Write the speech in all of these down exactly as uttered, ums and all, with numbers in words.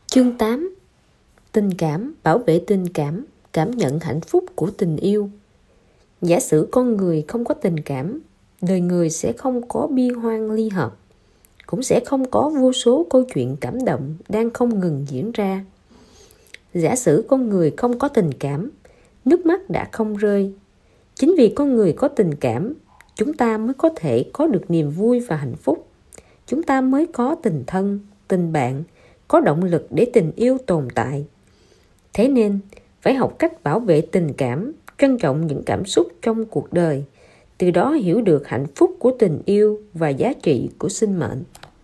Chương tám. Tình cảm, bảo vệ tình cảm, cảm nhận hạnh phúc của tình yêu. Giả sử con người không có tình cảm, đời người sẽ không có bi hoan ly hợp, cũng sẽ không có vô số câu chuyện cảm động đang không ngừng diễn ra. Giả sử con người không có tình cảm, nước mắt đã không rơi. Chính vì con người có tình cảm, chúng ta mới có thể có được niềm vui và hạnh phúc. Chúng ta mới có tình thân, tình bạn, có động lực để tình yêu tồn tại. Thế nên, phải học cách bảo vệ tình cảm, trân trọng những cảm xúc trong cuộc đời, từ đó hiểu được hạnh phúc của tình yêu và giá trị của sinh mệnh.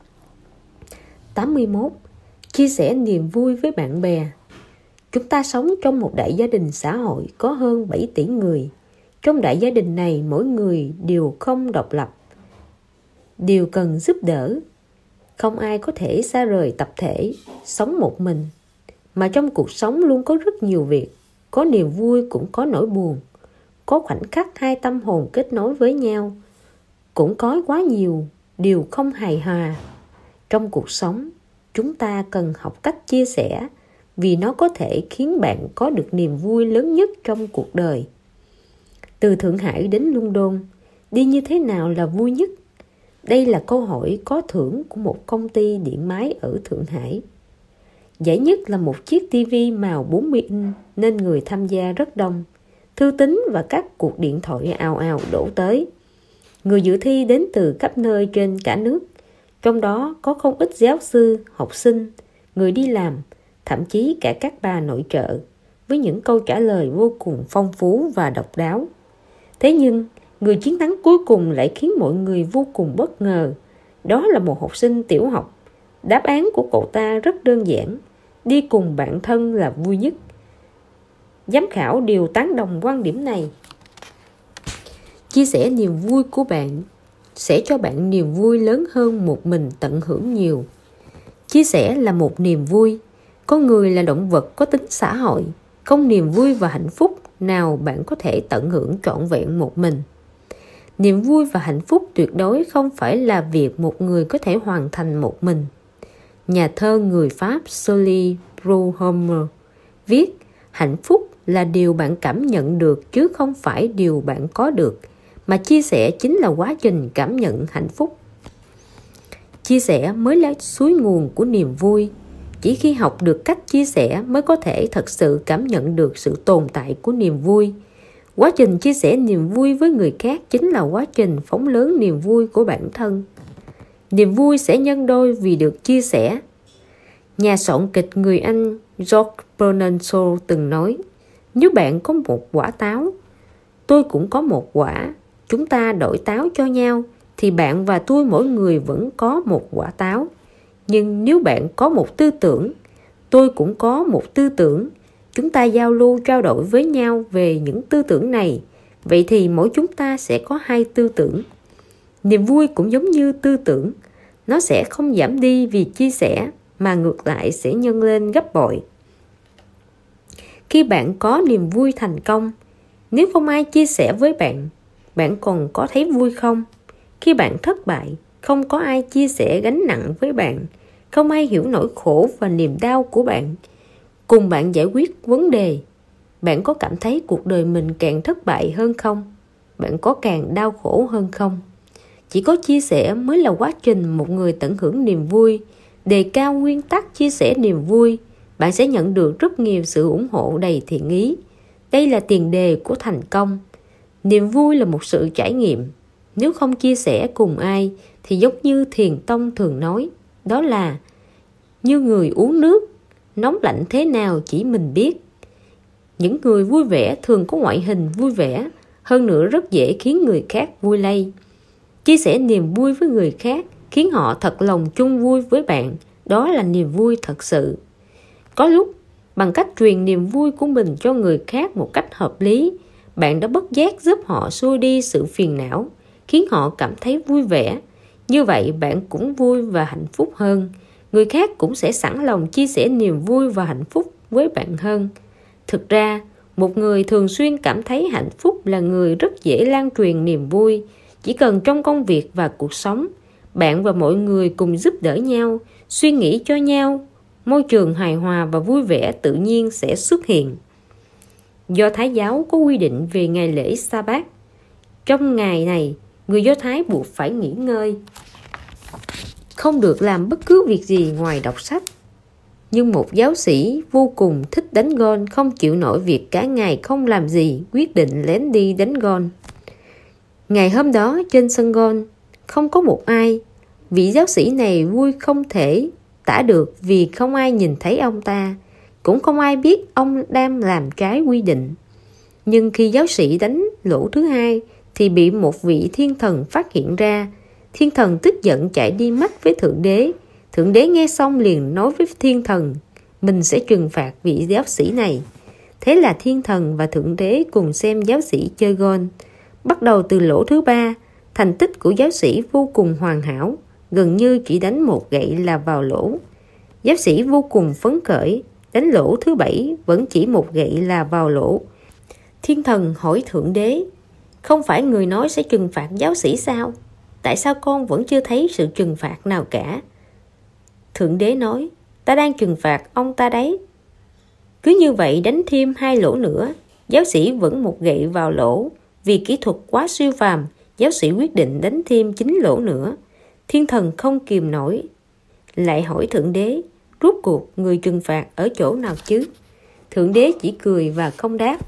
tám mươi mốt. Chia sẻ niềm vui với bạn bè. Chúng ta sống trong một đại gia đình xã hội có hơn bảy tỷ người. Trong đại gia đình này, mỗi người đều không độc lập, đều cần giúp đỡ. Không ai có thể xa rời tập thể, sống một mình. Mà trong cuộc sống luôn có rất nhiều việc, có niềm vui cũng có nỗi buồn, có khoảnh khắc hai tâm hồn kết nối với nhau, cũng có quá nhiều điều không hài hòa. Trong cuộc sống, chúng ta cần học cách chia sẻ, vì nó có thể khiến bạn có được niềm vui lớn nhất trong cuộc đời. Từ Thượng Hải đến London, đi như thế nào là vui nhất? Đây là câu hỏi có thưởng của một công ty điện máy ở Thượng Hải. Giải nhất là một chiếc ti vi màu bốn mươi inch nên người tham gia rất đông. Thư tín và các cuộc điện thoại ào ào đổ tới. Người dự thi đến từ khắp nơi trên cả nước. Trong đó có không ít giáo sư, học sinh, người đi làm, thậm chí cả các bà nội trợ, với những câu trả lời vô cùng phong phú và độc đáo. Thế nhưng, người chiến thắng cuối cùng lại khiến mọi người vô cùng bất ngờ. Đó là một học sinh tiểu học. Đáp án của cậu ta rất đơn giản: đi cùng bạn thân là vui nhất. Giám khảo đều tán đồng quan điểm này. Chia sẻ niềm vui của bạn sẽ cho bạn niềm vui lớn hơn một mình tận hưởng nhiều. Chia sẻ là một niềm vui. Con người là động vật có tính xã hội. Không niềm vui và hạnh phúc nào bạn có thể tận hưởng trọn vẹn một mình. Niềm vui và hạnh phúc tuyệt đối không phải là việc một người có thể hoàn thành một mình. Nhà thơ người Pháp Sully Bruhomer viết: hạnh phúc là điều bạn cảm nhận được chứ không phải điều bạn có được, mà chia sẻ chính là quá trình cảm nhận hạnh phúc. Chia sẻ mới là suối nguồn của niềm vui. Chỉ khi học được cách chia sẻ mới có thể thật sự cảm nhận được sự tồn tại của niềm vui. Quá trình chia sẻ niềm vui với người khác chính là quá trình phóng lớn niềm vui của bản thân. Niềm vui sẽ nhân đôi vì được chia sẻ. Nhà soạn kịch người Anh George Bernard Shaw từng nói: nếu bạn có một quả táo, tôi cũng có một quả, chúng ta đổi táo cho nhau, thì bạn và tôi mỗi người vẫn có một quả táo. Nhưng nếu bạn có một tư tưởng, tôi cũng có một tư tưởng, chúng ta giao lưu trao đổi với nhau về những tư tưởng này, vậy thì mỗi chúng ta sẽ có hai tư tưởng. Niềm vui cũng giống như tư tưởng, nó sẽ không giảm đi vì chia sẻ, mà ngược lại sẽ nhân lên gấp bội. Khi bạn có niềm vui thành công, nếu không ai chia sẻ với bạn, bạn còn có thấy vui không? Khi bạn thất bại, không có ai chia sẻ gánh nặng với bạn, không ai hiểu nỗi khổ và niềm đau của bạn, cùng bạn giải quyết vấn đề, bạn có cảm thấy cuộc đời mình càng thất bại hơn không? Bạn có càng đau khổ hơn không? Chỉ có chia sẻ mới là quá trình một người tận hưởng niềm vui. Đề cao nguyên tắc chia sẻ niềm vui, bạn sẽ nhận được rất nhiều sự ủng hộ đầy thiện ý. Đây là tiền đề của thành công. Niềm vui là một sự trải nghiệm. Nếu không chia sẻ cùng ai thì giống như Thiền Tông thường nói, đó là như người uống nước, nóng lạnh thế nào chỉ mình biết. Những người vui vẻ thường có ngoại hình vui vẻ, hơn nữa rất dễ khiến người khác vui lây. Chia sẻ niềm vui với người khác khiến họ thật lòng chung vui với bạn, đó là niềm vui thật sự. Có lúc, bằng cách truyền niềm vui của mình cho người khác một cách hợp lý, bạn đã bất giác giúp họ xua đi sự phiền não, khiến họ cảm thấy vui vẻ. Như vậy bạn cũng vui và hạnh phúc hơn. Người khác cũng sẽ sẵn lòng chia sẻ niềm vui và hạnh phúc với bạn hơn. Thực ra, một người thường xuyên cảm thấy hạnh phúc là người rất dễ lan truyền niềm vui. Chỉ cần trong công việc và cuộc sống, bạn và mọi người cùng giúp đỡ nhau, suy nghĩ cho nhau, môi trường hài hòa và vui vẻ tự nhiên sẽ xuất hiện. Do Thái giáo có quy định về ngày lễ Sa-bát. Trong ngày này, người Do Thái buộc phải nghỉ ngơi, không được làm bất cứ việc gì ngoài đọc sách. Nhưng một giáo sĩ vô cùng thích đánh gôn không chịu nổi việc cả ngày không làm gì, quyết định lén đi đánh gôn. Ngày hôm đó trên sân gôn không có một ai. Vị giáo sĩ này vui không thể tả được vì không ai nhìn thấy ông ta, cũng không ai biết ông đang làm trái quy định. Nhưng khi giáo sĩ đánh lỗ thứ hai thì bị một vị thiên thần phát hiện ra. Thiên thần tức giận chạy đi mách với Thượng Đế. Thượng Đế nghe xong liền nói với thiên thần mình sẽ trừng phạt vị giáo sĩ này. Thế là thiên thần và Thượng Đế cùng xem giáo sĩ chơi gôn. Bắt đầu từ lỗ thứ ba, thành tích của giáo sĩ vô cùng hoàn hảo, gần như chỉ đánh một gậy là vào lỗ. Giáo sĩ vô cùng phấn khởi, đánh lỗ thứ bảy vẫn chỉ một gậy là vào lỗ. Thiên thần hỏi Thượng Đế, không phải người nói sẽ trừng phạt giáo sĩ sao? Tại sao con vẫn chưa thấy sự trừng phạt nào cả? Thượng Đế nói, ta đang trừng phạt ông ta đấy. Cứ như vậy đánh thêm hai lỗ nữa, giáo sĩ vẫn một gậy vào lỗ. Vì kỹ thuật quá siêu phàm, giáo sĩ quyết định đánh thêm chín lỗ nữa. Thiên thần không kìm nổi, lại hỏi Thượng Đế, rốt cuộc người trừng phạt ở chỗ nào chứ? Thượng Đế chỉ cười và không đáp.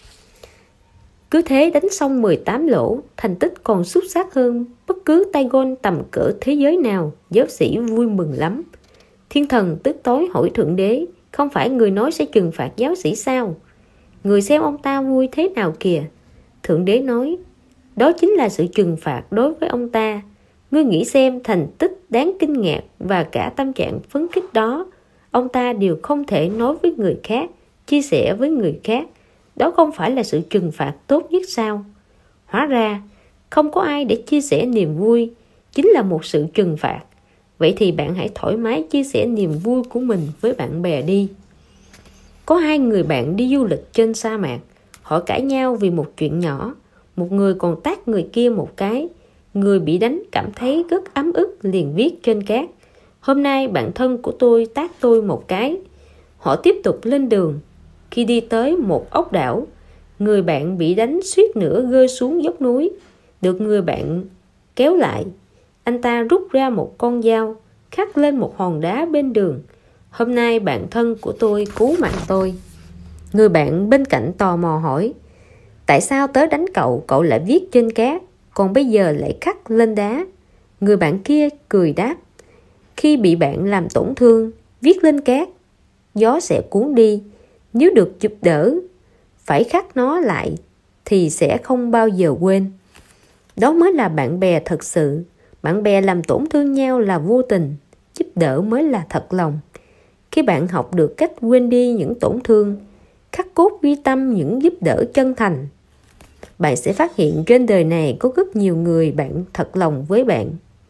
Cứ thế đánh xong mười tám lỗ, thành tích còn xuất sắc hơn bất cứ tay gôn tầm cỡ thế giới nào. Giáo sĩ vui mừng lắm. Thiên thần tức tối hỏi Thượng Đế, không phải người nói sẽ trừng phạt giáo sĩ sao? Người xem ông ta vui thế nào kìa. Thượng Đế nói, đó chính là sự trừng phạt đối với ông ta. Ngươi nghĩ xem thành tích đáng kinh ngạc và cả tâm trạng phấn khích đó, ông ta đều không thể nói với người khác, chia sẻ với người khác. Đó không phải là sự trừng phạt tốt nhất sao? Hóa ra, không có ai để chia sẻ niềm vui, chính là một sự trừng phạt. Vậy thì bạn hãy thoải mái chia sẻ niềm vui của mình với bạn bè đi. Có hai người bạn đi du lịch trên sa mạc. Họ cãi nhau vì một chuyện nhỏ. Một người còn tát người kia một cái. Người bị đánh cảm thấy rất ấm ức, liền viết trên cát, hôm nay bạn thân của tôi tát tôi một cái. Họ tiếp tục lên đường. Khi đi tới một ốc đảo, người bạn bị đánh suýt nữa rơi xuống dốc núi. Được người bạn kéo lại. Anh ta rút ra một con dao, khắc lên một hòn đá bên đường, hôm nay bạn thân của tôi cứu mạng tôi. Người bạn bên cạnh tò mò hỏi, tại sao tớ đánh cậu, cậu lại viết trên cát, còn bây giờ lại khắc lên đá? Người bạn kia cười đáp, khi bị bạn làm tổn thương, viết lên cát, gió sẽ cuốn đi. Nếu được giúp đỡ, phải khắc nó lại thì sẽ không bao giờ quên. Đó mới là bạn bè thật sự. Bạn bè làm tổn thương nhau là vô tình, giúp đỡ mới là thật lòng. Khi bạn học được cách quên đi những tổn thương, khắc cốt ghi tâm những giúp đỡ chân thành, bạn sẽ phát hiện trên đời này có rất nhiều người bạn thật lòng với bạn.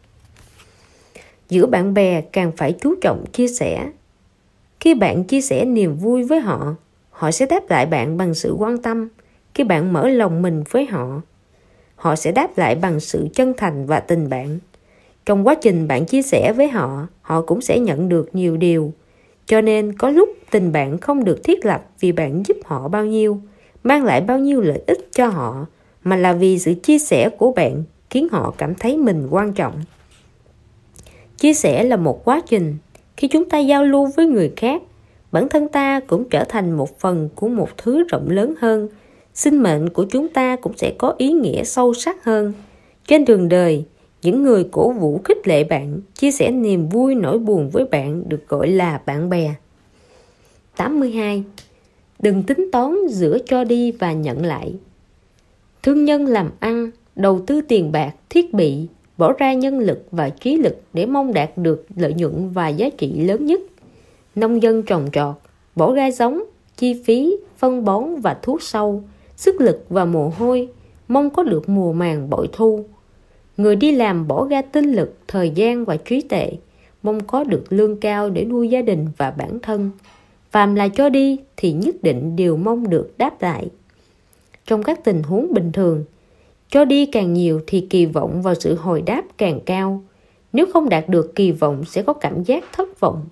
Giữa bạn bè càng phải chú trọng chia sẻ. Khi bạn chia sẻ niềm vui với họ, họ sẽ đáp lại bạn bằng sự quan tâm. Khi bạn mở lòng mình với họ, họ sẽ đáp lại bằng sự chân thành và tình bạn. Trong quá trình bạn chia sẻ với họ, họ cũng sẽ nhận được nhiều điều. Cho nên có lúc tình bạn không được thiết lập vì bạn giúp họ bao nhiêu, mang lại bao nhiêu lợi ích cho họ, mà là vì sự chia sẻ của bạn khiến họ cảm thấy mình quan trọng. Chia sẻ là một quá trình. Khi chúng ta giao lưu với người khác, bản thân ta cũng trở thành một phần của một thứ rộng lớn hơn. Sinh mệnh của chúng ta cũng sẽ có ý nghĩa sâu sắc hơn. Trên đường đời, những người cổ vũ khích lệ bạn, chia sẻ niềm vui nỗi buồn với bạn được gọi là bạn bè. tám mươi hai. Đừng tính toán giữa cho đi và nhận lại. Thương nhân làm ăn, đầu tư tiền bạc, thiết bị, bỏ ra nhân lực và trí lực để mong đạt được lợi nhuận và giá trị lớn nhất. Nông dân trồng trọt, bỏ ra giống, chi phí, phân bón và thuốc sâu, sức lực và mồ hôi, mong có được mùa màng bội thu. Người đi làm bỏ ra tinh lực, thời gian và trí tuệ, mong có được lương cao để nuôi gia đình và bản thân. Phàm là cho đi thì nhất định đều mong được đáp lại. Trong các tình huống bình thường, cho đi càng nhiều thì kỳ vọng vào sự hồi đáp càng cao. Nếu không đạt được kỳ vọng sẽ có cảm giác thất vọng.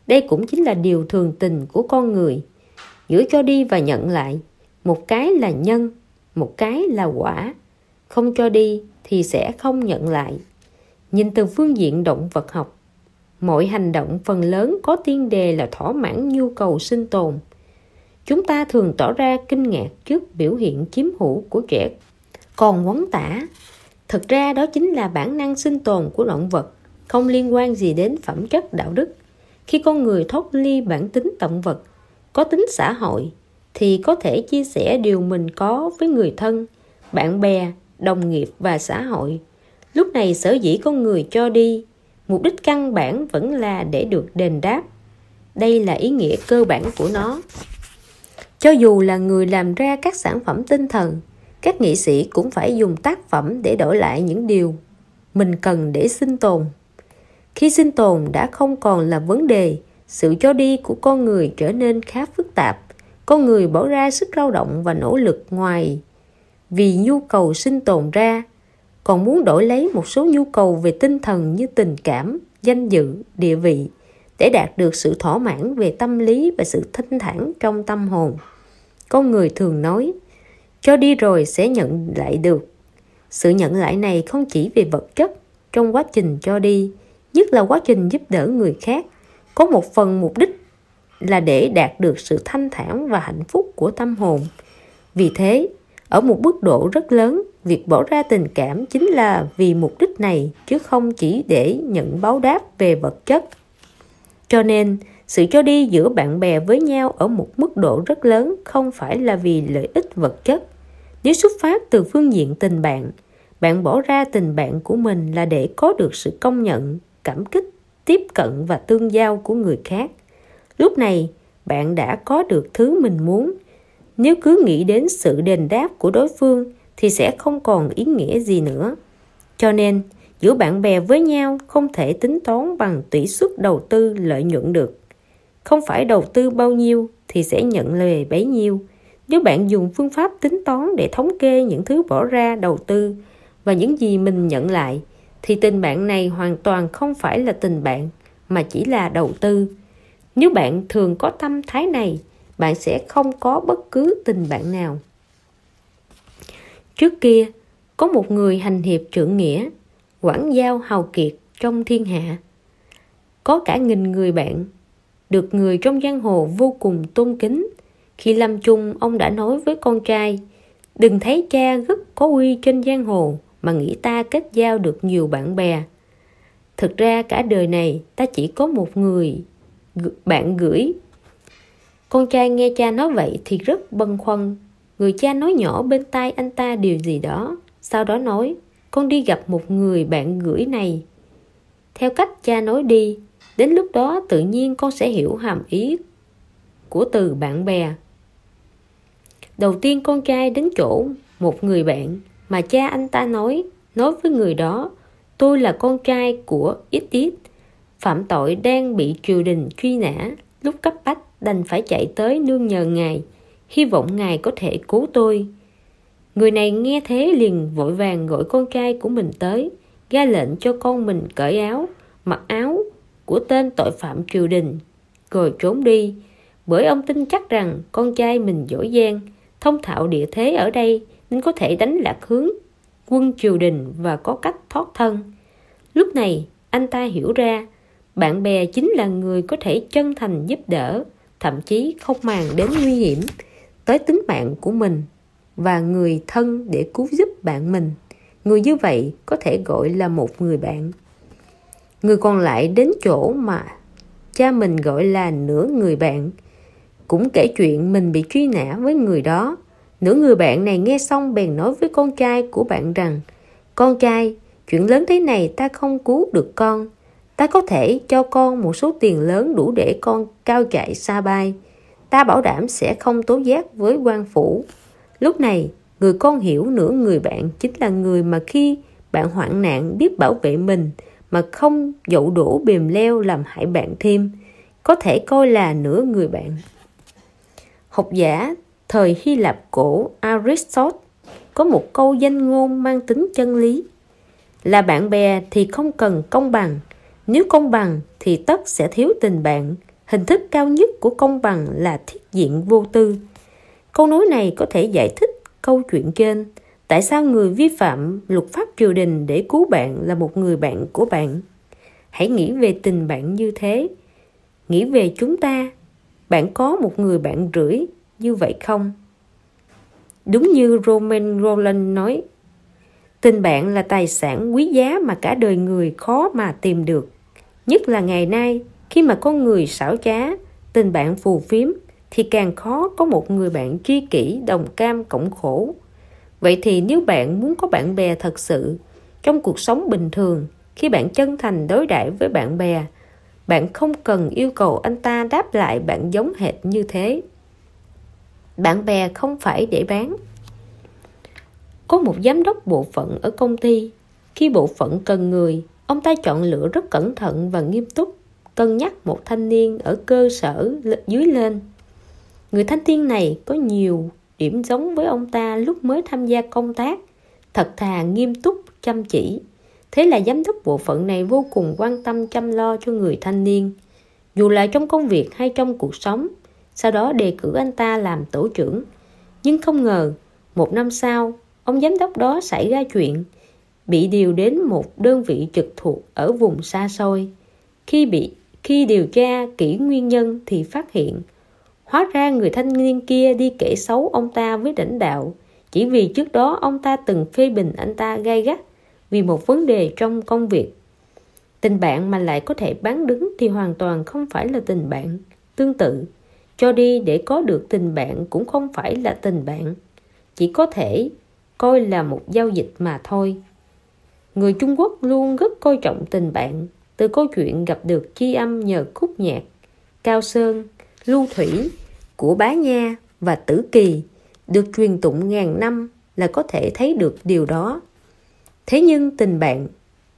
Đây cũng chính là điều thường tình của con người, giữa cho đi và nhận lại. Một cái là nhân, một cái là quả. Không cho đi thì sẽ không nhận lại. Nhìn từ phương diện động vật học, mọi hành động phần lớn có tiên đề là thỏa mãn nhu cầu sinh tồn. Chúng ta thường tỏ ra kinh ngạc trước biểu hiện chiếm hữu của trẻ còn quấn tả. Thực ra đó chính là bản năng sinh tồn của động vật, không liên quan gì đến phẩm chất đạo đức. Khi con người thoát ly bản tính động vật, có tính xã hội, thì có thể chia sẻ điều mình có với người thân, bạn bè, đồng nghiệp và xã hội. Lúc này sở dĩ con người cho đi, mục đích căn bản vẫn là để được đền đáp. Đây là ý nghĩa cơ bản của nó. Cho dù là người làm ra các sản phẩm tinh thần, các nghệ sĩ cũng phải dùng tác phẩm để đổi lại những điều mình cần để sinh tồn. Khi sinh tồn đã không còn là vấn đề, sự cho đi của con người trở nên khá phức tạp. Con người bỏ ra sức lao động và nỗ lực ngoài vì nhu cầu sinh tồn ra, còn muốn đổi lấy một số nhu cầu về tinh thần như tình cảm, danh dự, địa vị để đạt được sự thỏa mãn về tâm lý và sự thanh thản trong tâm hồn. Con người thường nói, cho đi rồi sẽ nhận lại được. Sự nhận lại này không chỉ về vật chất trong quá trình cho đi, nhất là quá trình giúp đỡ người khác, có một phần mục đích là để đạt được sự thanh thản và hạnh phúc của tâm hồn. Vì thế, ở một mức độ rất lớn, việc bỏ ra tình cảm chính là vì mục đích này, chứ không chỉ để nhận báo đáp về vật chất. Cho nên, sự cho đi giữa bạn bè với nhau ở một mức độ rất lớn không phải là vì lợi ích vật chất. Nếu xuất phát từ phương diện tình bạn, bạn bỏ ra tình bạn của mình là để có được sự công nhận, cảm kích, tiếp cận và tương giao của người khác. Lúc này, bạn đã có được thứ mình muốn. Nếu cứ nghĩ đến sự đền đáp của đối phương thì sẽ không còn ý nghĩa gì nữa. Cho nên, giữa bạn bè với nhau không thể tính toán bằng tỷ suất đầu tư lợi nhuận được. Không phải đầu tư bao nhiêu thì sẽ nhận lời bấy nhiêu. Nếu bạn dùng phương pháp tính toán để thống kê những thứ bỏ ra đầu tư và những gì mình nhận lại, thì tình bạn này hoàn toàn không phải là tình bạn mà chỉ là đầu tư. Nếu bạn thường có tâm thái này, bạn sẽ không có bất cứ tình bạn nào. Trước kia, có một người hành hiệp trượng nghĩa, quảng giao hào kiệt trong thiên hạ. Có cả nghìn người bạn, được người trong giang hồ vô cùng tôn kính. Khi lâm chung, ông đã nói với con trai, đừng thấy cha rất có uy trên giang hồ mà nghĩ ta kết giao được nhiều bạn bè. Thực ra cả đời này ta chỉ có một người bạn gửi. Con trai nghe cha nói vậy thì rất băn khoăn. Người cha nói nhỏ bên tai anh ta điều gì đó, sau đó nói, con đi gặp một người bạn gửi này theo cách cha nói đi. Đến lúc đó tự nhiên con sẽ hiểu hàm ý của từ bạn bè. Đầu tiên con trai đến chỗ một người bạn mà cha anh ta nói, nói với người đó, tôi là con trai của ít ít, phạm tội đang bị triều đình truy nã, lúc cấp bách đành phải chạy tới nương nhờ ngài, hy vọng ngài có thể cứu tôi. Người này nghe thế liền vội vàng gọi con trai của mình tới, ra lệnh cho con mình cởi áo, mặc áo của tên tội phạm triều đình, rồi trốn đi. Bởi ông tin chắc rằng con trai mình giỏi giang, thông thạo địa thế ở đây nên có thể đánh lạc hướng quân triều đình và có cách thoát thân. Lúc này anh ta hiểu ra bạn bè chính là người có thể chân thành giúp đỡ, thậm chí không màng đến nguy hiểm tới tính mạng của mình và người thân để cứu giúp bạn mình. Người như vậy có thể gọi là một người bạn. Người còn lại đến chỗ mà cha mình gọi là nửa người bạn, cũng kể chuyện mình bị truy nã với người đó. Nửa người bạn này nghe xong bèn nói với con trai của bạn rằng, con trai, chuyện lớn thế này ta không cứu được con. Ta có thể cho con một số tiền lớn đủ để con cao chạy xa bay. Ta bảo đảm sẽ không tố giác với quan phủ. Lúc này, người con hiểu nửa người bạn chính là người mà khi bạn hoạn nạn biết bảo vệ mình mà không dậu đổ bìm leo làm hại bạn thêm, có thể coi là nửa người bạn. Học giả thời Hy Lạp cổ Aristotle có một câu danh ngôn mang tính chân lý: là bạn bè thì không cần công bằng, nếu công bằng thì tất sẽ thiếu tình bạn. Hình thức cao nhất của công bằng là thiết diện vô tư. Câu nói này có thể giải thích câu chuyện trên. Tại sao người vi phạm luật pháp triều đình để cứu bạn là một người bạn của bạn? Hãy nghĩ về tình bạn như thế. Nghĩ về chúng ta. Bạn có một người bạn rưỡi như vậy không? Đúng như Romain Rolland nói, tình bạn là tài sản quý giá mà cả đời người khó mà tìm được. Nhất là ngày nay, khi mà con người xảo trá, tình bạn phù phiếm, thì càng khó có một người bạn tri kỷ đồng cam cộng khổ. Vậy thì nếu bạn muốn có bạn bè thật sự, trong cuộc sống bình thường, khi bạn chân thành đối đãi với bạn bè, bạn không cần yêu cầu anh ta đáp lại bạn giống hệt như thế. Bạn bè không phải để bán. Có một giám đốc bộ phận ở công ty. Khi bộ phận cần người, ông ta chọn lựa rất cẩn thận và nghiêm túc, cân nhắc một thanh niên ở cơ sở dưới lên. Người thanh niên này có nhiều điểm giống với ông ta lúc mới tham gia công tác, thật thà, nghiêm túc, chăm chỉ. Thế là giám đốc bộ phận này vô cùng quan tâm chăm lo cho người thanh niên, dù là trong công việc hay trong cuộc sống. Sau đó đề cử anh ta làm tổ trưởng. Nhưng không ngờ, một năm sau, ông giám đốc đó xảy ra chuyện, bị điều đến một đơn vị trực thuộc ở vùng xa xôi. Khi bị khi điều tra kỹ nguyên nhân thì phát hiện, hóa ra người thanh niên kia đi kể xấu ông ta với lãnh đạo, chỉ vì trước đó ông ta từng phê bình anh ta gay gắt vì một vấn đề trong công việc. Tình bạn mà lại có thể bán đứng thì hoàn toàn không phải là tình bạn. Tương tự, cho đi để có được tình bạn cũng không phải là tình bạn, chỉ có thể coi là một giao dịch mà thôi. Người Trung Quốc luôn rất coi trọng tình bạn. Từ câu chuyện gặp được chi âm nhờ khúc nhạc Cao Sơn, Lưu Thủy của Bá Nha và Tử Kỳ được truyền tụng ngàn năm là có thể thấy được điều đó. Thế nhưng tình bạn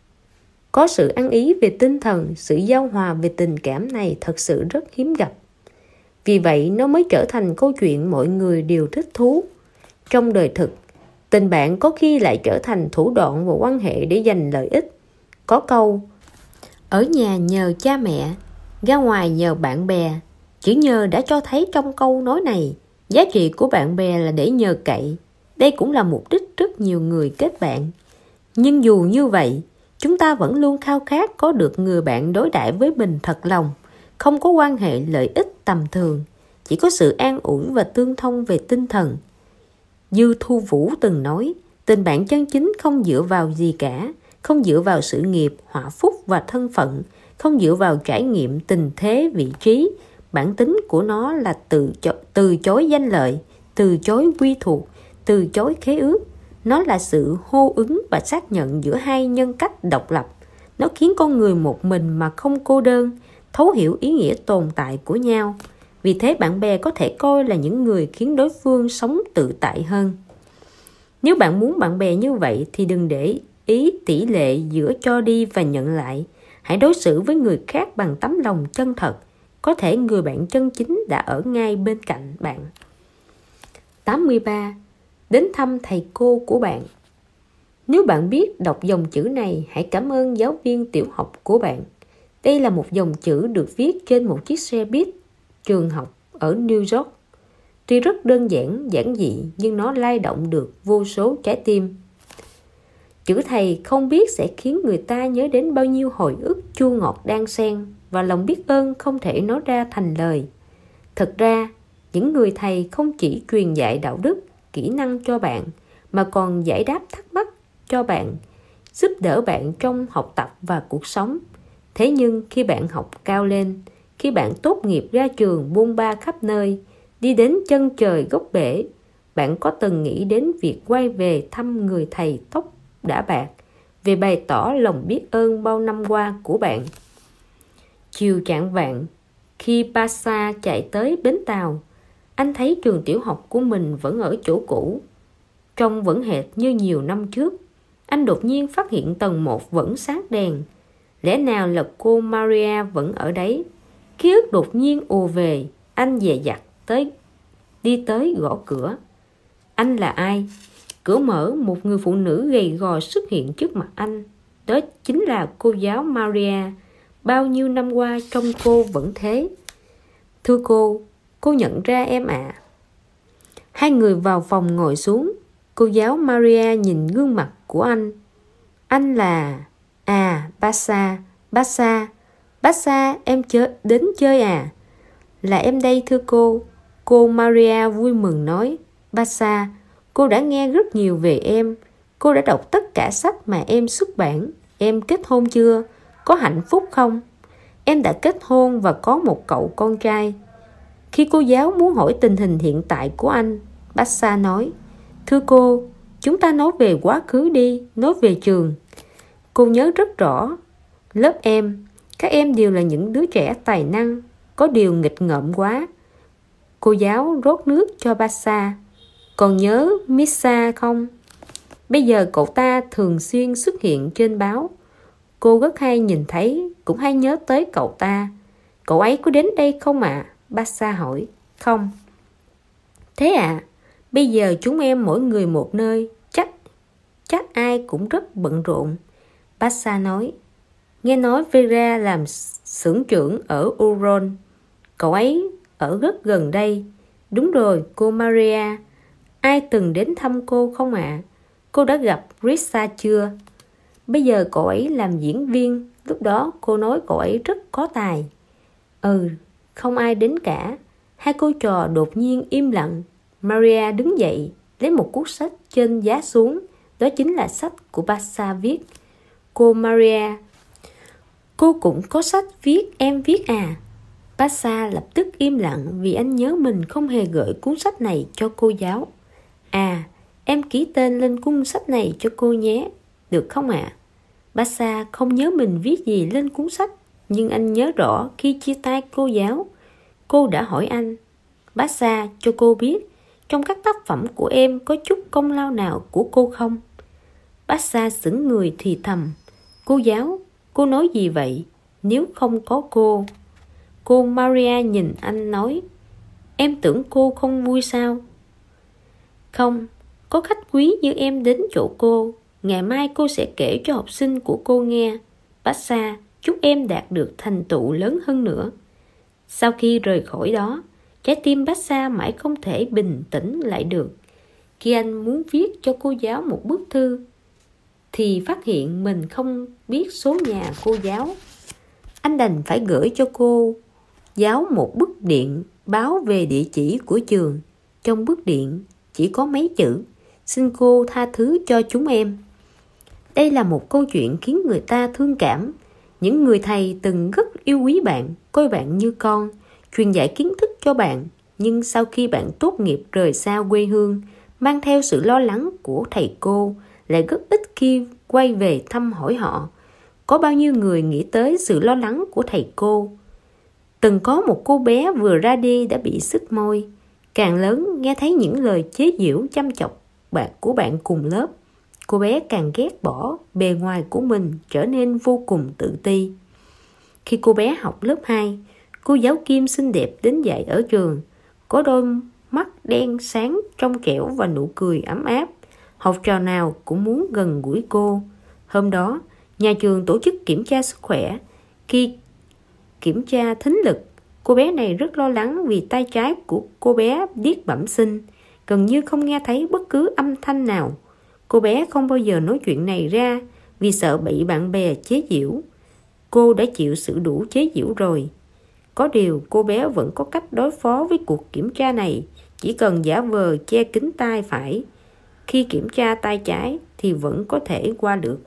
có sự ăn ý về tinh thần, sự giao hòa về tình cảm này thật sự rất hiếm gặp. Vì vậy nó mới trở thành câu chuyện mọi người đều thích thú. Trong đời thực, tình bạn có khi lại trở thành thủ đoạn và quan hệ để giành lợi ích. Có câu, ở nhà nhờ cha mẹ, ra ngoài nhờ bạn bè. Chữ nhờ đã cho thấy trong câu nói này, giá trị của bạn bè là để nhờ cậy. Đây cũng là mục đích rất nhiều người kết bạn. Nhưng dù như vậy, chúng ta vẫn luôn khao khát có được người bạn đối đãi với mình thật lòng, không có quan hệ lợi ích tầm thường, chỉ có sự an ủi và tương thông về tinh thần. Dư Thu Vũ từng nói, tình bạn chân chính không dựa vào gì cả, không dựa vào sự nghiệp, họa phúc và thân phận, không dựa vào trải nghiệm, tình thế, vị trí. Bản tính của nó là từ, cho, từ chối danh lợi, từ chối quy thuộc, từ chối khế ước. Nó là sự hô ứng và xác nhận giữa hai nhân cách độc lập. Nó khiến con người một mình mà không cô đơn, thấu hiểu ý nghĩa tồn tại của nhau. Vì thế bạn bè có thể coi là những người khiến đối phương sống tự tại hơn. Nếu bạn muốn bạn bè như vậy thì đừng để ý tỷ lệ giữa cho đi và nhận lại. Hãy đối xử với người khác bằng tấm lòng chân thật. Có thể người bạn chân chính đã ở ngay bên cạnh bạn. tám mươi ba. Đến thăm thầy cô của bạn. Nếu bạn biết đọc dòng chữ này, hãy cảm ơn giáo viên tiểu học của bạn. Đây là một dòng chữ được viết trên một chiếc xe buýt trường học ở New York. Tuy rất đơn giản, giản dị, nhưng nó lay động được vô số trái tim. Chữ thầy không biết sẽ khiến người ta nhớ đến bao nhiêu hồi ức chua ngọt đan xen, và lòng biết ơn không thể nói ra thành lời. Thật ra, những người thầy không chỉ truyền dạy đạo đức, kỹ năng cho bạn, mà còn giải đáp thắc mắc cho bạn, giúp đỡ bạn trong học tập và cuộc sống. Thế nhưng khi bạn học cao lên, khi bạn tốt nghiệp ra trường bôn ba khắp nơi, đi đến chân trời góc bể, bạn có từng nghĩ đến việc quay về thăm người thầy tóc đã bạc, về bày tỏ lòng biết ơn bao năm qua của bạn? Chiều chạng vạng, khi Pasa chạy tới bến tàu, anh thấy trường tiểu học của mình vẫn ở chỗ cũ, trông vẫn hệt như nhiều năm trước. Anh đột nhiên phát hiện tầng một vẫn sáng đèn. Lẽ nào là cô Maria vẫn ở đấy? Ký ức đột nhiên ùa về. Anh dè dặt tới đi tới gõ cửa. Anh là ai? Cửa mở, một người phụ nữ gầy gò xuất hiện trước mặt anh. Đó chính là cô giáo Maria. Bao nhiêu năm qua trông cô vẫn thế, Thưa cô, cô nhận ra em ạ. À. Hai người vào phòng ngồi xuống. Cô giáo Maria nhìn gương mặt của anh. Anh là... À, Bassa, Bassa, Bassa, em chơi, đến chơi à? Là em đây thưa cô. Cô Maria vui mừng nói. Bassa, cô đã nghe rất nhiều về em. Cô đã đọc tất cả sách mà em xuất bản. Em kết hôn chưa? Có hạnh phúc không? Em đã kết hôn và có một cậu con trai. Khi cô giáo muốn hỏi tình hình hiện tại của anh, Bassa nói. Thưa cô, chúng ta nói về quá khứ đi, nói về trường. Cô nhớ rất rõ, lớp em, các em đều là những đứa trẻ tài năng, có điều nghịch ngợm quá. Cô giáo rót nước cho Bassa. Còn nhớ Missa không? Bây giờ cậu ta thường xuyên xuất hiện trên báo. Cô rất hay nhìn thấy, cũng hay nhớ tới cậu ta. Cậu ấy có đến đây không ạ? À? Bassa hỏi. Không. Thế à? Bây giờ chúng em mỗi người một nơi, chắc chắc ai cũng rất bận rộn. Bassa nói. Nghe nói Vera làm xưởng trưởng ở Uron. Cậu ấy ở rất gần đây. Đúng rồi, cô Maria. Ai từng đến thăm cô không ạ? À? Cô đã gặp Risa chưa? Bây giờ cậu ấy làm diễn viên. Lúc đó cô nói cậu ấy rất có tài. Ừ, không ai đến cả. Hai cô trò đột nhiên im lặng. Maria đứng dậy, lấy một cuốn sách trên giá xuống. Đó chính là sách của Bassa viết. Cô Maria, cô cũng có sách viết, em viết à? Bassa lập tức im lặng vì anh nhớ mình không hề gửi cuốn sách này cho cô giáo. À, em ký tên lên cuốn sách này cho cô nhé, được không ạ? À? Bassa không nhớ mình viết gì lên cuốn sách, nhưng anh nhớ rõ khi chia tay cô giáo, cô đã hỏi anh. Bassa, cho cô biết, trong các tác phẩm của em có chút công lao nào của cô không? Bassa sững người thì thầm. Cô giáo, cô nói gì vậy? Nếu không có cô... Cô Maria nhìn anh nói. Em tưởng cô không vui sao? Không, có khách quý như em đến chỗ cô. Ngày mai cô sẽ kể cho học sinh của cô nghe. Bassa, chúc em đạt được thành tựu lớn hơn nữa. Sau khi rời khỏi đó, trái tim Bassa mãi không thể bình tĩnh lại được. Khi anh muốn viết cho cô giáo một bức thư, thì phát hiện mình không biết số nhà cô giáo. Anh đành phải gửi cho cô giáo một bức điện báo về địa chỉ của trường. Trong bức điện chỉ có mấy chữ: xin cô tha thứ cho chúng em. Đây là một câu chuyện khiến người ta thương cảm. Những người thầy từng rất yêu quý bạn, coi bạn như con, truyền dạy kiến thức cho bạn. Nhưng sau khi bạn tốt nghiệp rời xa quê hương, mang theo sự lo lắng của thầy cô, lại rất ít khi quay về thăm hỏi họ. Có bao nhiêu người nghĩ tới sự lo lắng của thầy cô? Từng có một cô bé vừa ra đi đã bị sứt môi. Càng lớn nghe thấy những lời chế giễu chăm chọc bạn của bạn cùng lớp, cô bé càng ghét bỏ bề ngoài của mình, trở nên vô cùng tự ti. Khi cô bé học lớp hai, cô giáo Kim xinh đẹp đến dạy ở trường, có đôi mắt đen sáng trong trẻo và nụ cười ấm áp. Học trò nào cũng muốn gần gũi cô. Hôm đó, nhà trường tổ chức kiểm tra sức khỏe. Khi kiểm tra thính lực, cô bé này rất lo lắng vì tay trái của cô bé điếc bẩm sinh, gần như không nghe thấy bất cứ âm thanh nào. Cô bé không bao giờ nói chuyện này ra vì sợ bị bạn bè chế giễu. Cô đã chịu sự đủ chế giễu rồi. Có điều cô bé vẫn có cách đối phó với cuộc kiểm tra này. Chỉ cần giả vờ che kính tai phải, khi kiểm tra tay trái thì vẫn có thể qua được.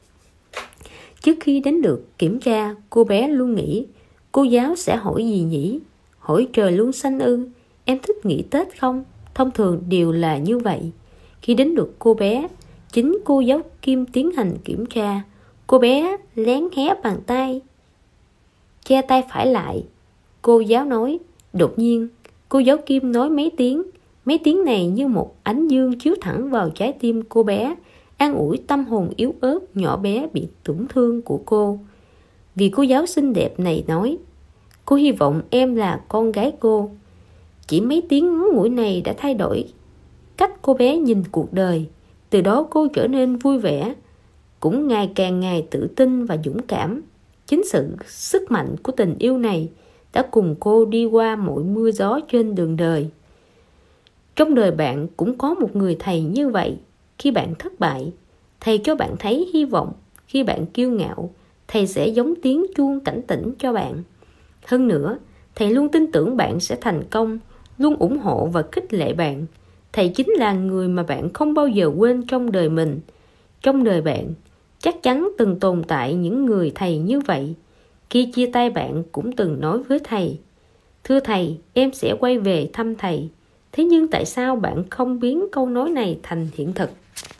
Trước khi đến lượt kiểm tra, cô bé luôn nghĩ cô giáo sẽ hỏi gì nhỉ? Hỏi trời luôn xanh ư? Em thích nghỉ Tết không? Thông thường đều là như vậy. Khi đến lượt cô bé, chính cô giáo Kim tiến hành kiểm tra. Cô bé lén hé bàn tay, che tay phải lại. Cô giáo nói. Đột nhiên, cô giáo Kim nói mấy tiếng. Mấy tiếng này như một ánh dương chiếu thẳng vào trái tim cô bé, an ủi tâm hồn yếu ớt nhỏ bé bị tổn thương của cô. Vì cô giáo xinh đẹp này nói, cô hy vọng em là con gái cô. Chỉ mấy tiếng ngắn ngủi này đã thay đổi cách cô bé nhìn cuộc đời. Từ đó cô trở nên vui vẻ, cũng ngày càng ngày tự tin và dũng cảm. Chính sự sức mạnh của tình yêu này đã cùng cô đi qua mọi mưa gió trên đường đời. Trong đời bạn cũng có một người thầy như vậy. Khi bạn thất bại, thầy cho bạn thấy hy vọng. Khi bạn kiêu ngạo, thầy sẽ giống tiếng chuông cảnh tỉnh cho bạn. Hơn nữa, thầy luôn tin tưởng bạn sẽ thành công, luôn ủng hộ và khích lệ bạn. Thầy chính là người mà bạn không bao giờ quên trong đời mình. Trong đời bạn, chắc chắn từng tồn tại những người thầy như vậy. Khi chia tay bạn cũng từng nói với thầy: "Thưa thầy, em sẽ quay về thăm thầy." Thế nhưng tại sao bạn không biến câu nói này thành hiện thực?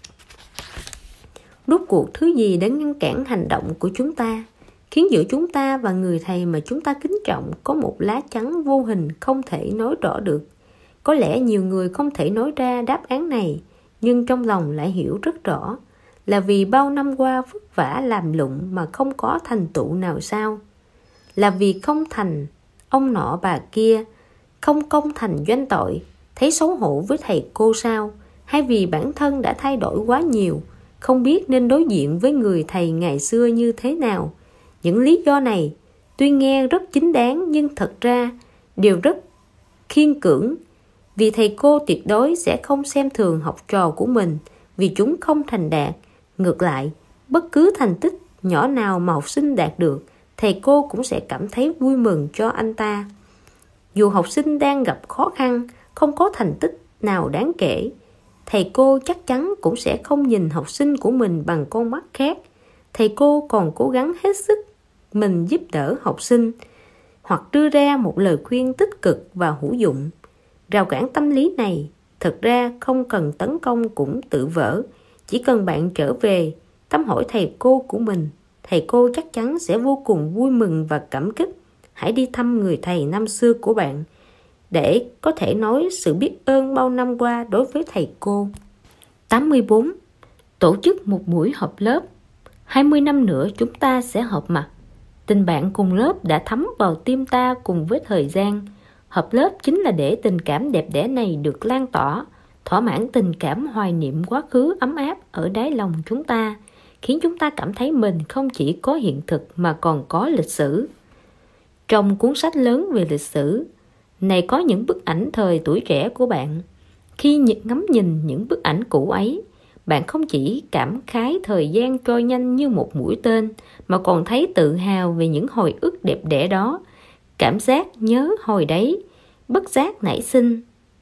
Rốt cuộc thứ gì đã ngăn cản hành động của chúng ta, khiến giữa chúng ta và người thầy mà chúng ta kính trọng có một lá chắn vô hình không thể nói rõ được? Có lẽ nhiều người không thể nói ra đáp án này, nhưng trong lòng lại hiểu rất rõ, là vì bao năm qua vất vả làm lụng mà không có thành tựu nào sao? Là vì không thành ông nọ bà kia, không công thành doanh tội, thấy xấu hổ với thầy cô sao? Hay vì bản thân đã thay đổi quá nhiều, không biết nên đối diện với người thầy ngày xưa như thế nào? Những lý do này tuy nghe rất chính đáng nhưng thật ra đều rất khiên cưỡng, vì thầy cô tuyệt đối sẽ không xem thường học trò của mình vì chúng không thành đạt. Ngược lại, bất cứ thành tích nhỏ nào mà học sinh đạt được, thầy cô cũng sẽ cảm thấy vui mừng cho anh ta. Dù học sinh đang gặp khó khăn, không có thành tích nào đáng kể, thầy cô chắc chắn cũng sẽ không nhìn học sinh của mình bằng con mắt khác. Thầy cô còn cố gắng hết sức mình giúp đỡ học sinh, hoặc đưa ra một lời khuyên tích cực và hữu dụng. Rào cản tâm lý này thật ra không cần tấn công cũng tự vỡ. Chỉ cần bạn trở về thăm hỏi thầy cô của mình, thầy cô chắc chắn sẽ vô cùng vui mừng và cảm kích. Hãy đi thăm người thầy năm xưa của bạn để có thể nói sự biết ơn bao năm qua đối với thầy cô. tám mươi bốn. Tổ chức một buổi họp lớp. hai mươi năm nữa chúng ta sẽ họp mặt. Tình bạn cùng lớp đã thấm vào tim ta cùng với thời gian. Họp lớp chính là để tình cảm đẹp đẽ này được lan tỏa, thỏa mãn tình cảm hoài niệm quá khứ ấm áp ở đáy lòng chúng ta, khiến chúng ta cảm thấy mình không chỉ có hiện thực mà còn có lịch sử. Trong cuốn sách lớn về lịch sử này có những bức ảnh thời tuổi trẻ của bạn. Khi ngắm nhìn những bức ảnh cũ ấy, bạn không chỉ cảm khái thời gian trôi nhanh như một mũi tên, mà còn thấy tự hào về những hồi ức đẹp đẽ đó. Cảm giác nhớ hồi đấy bất giác nảy sinh.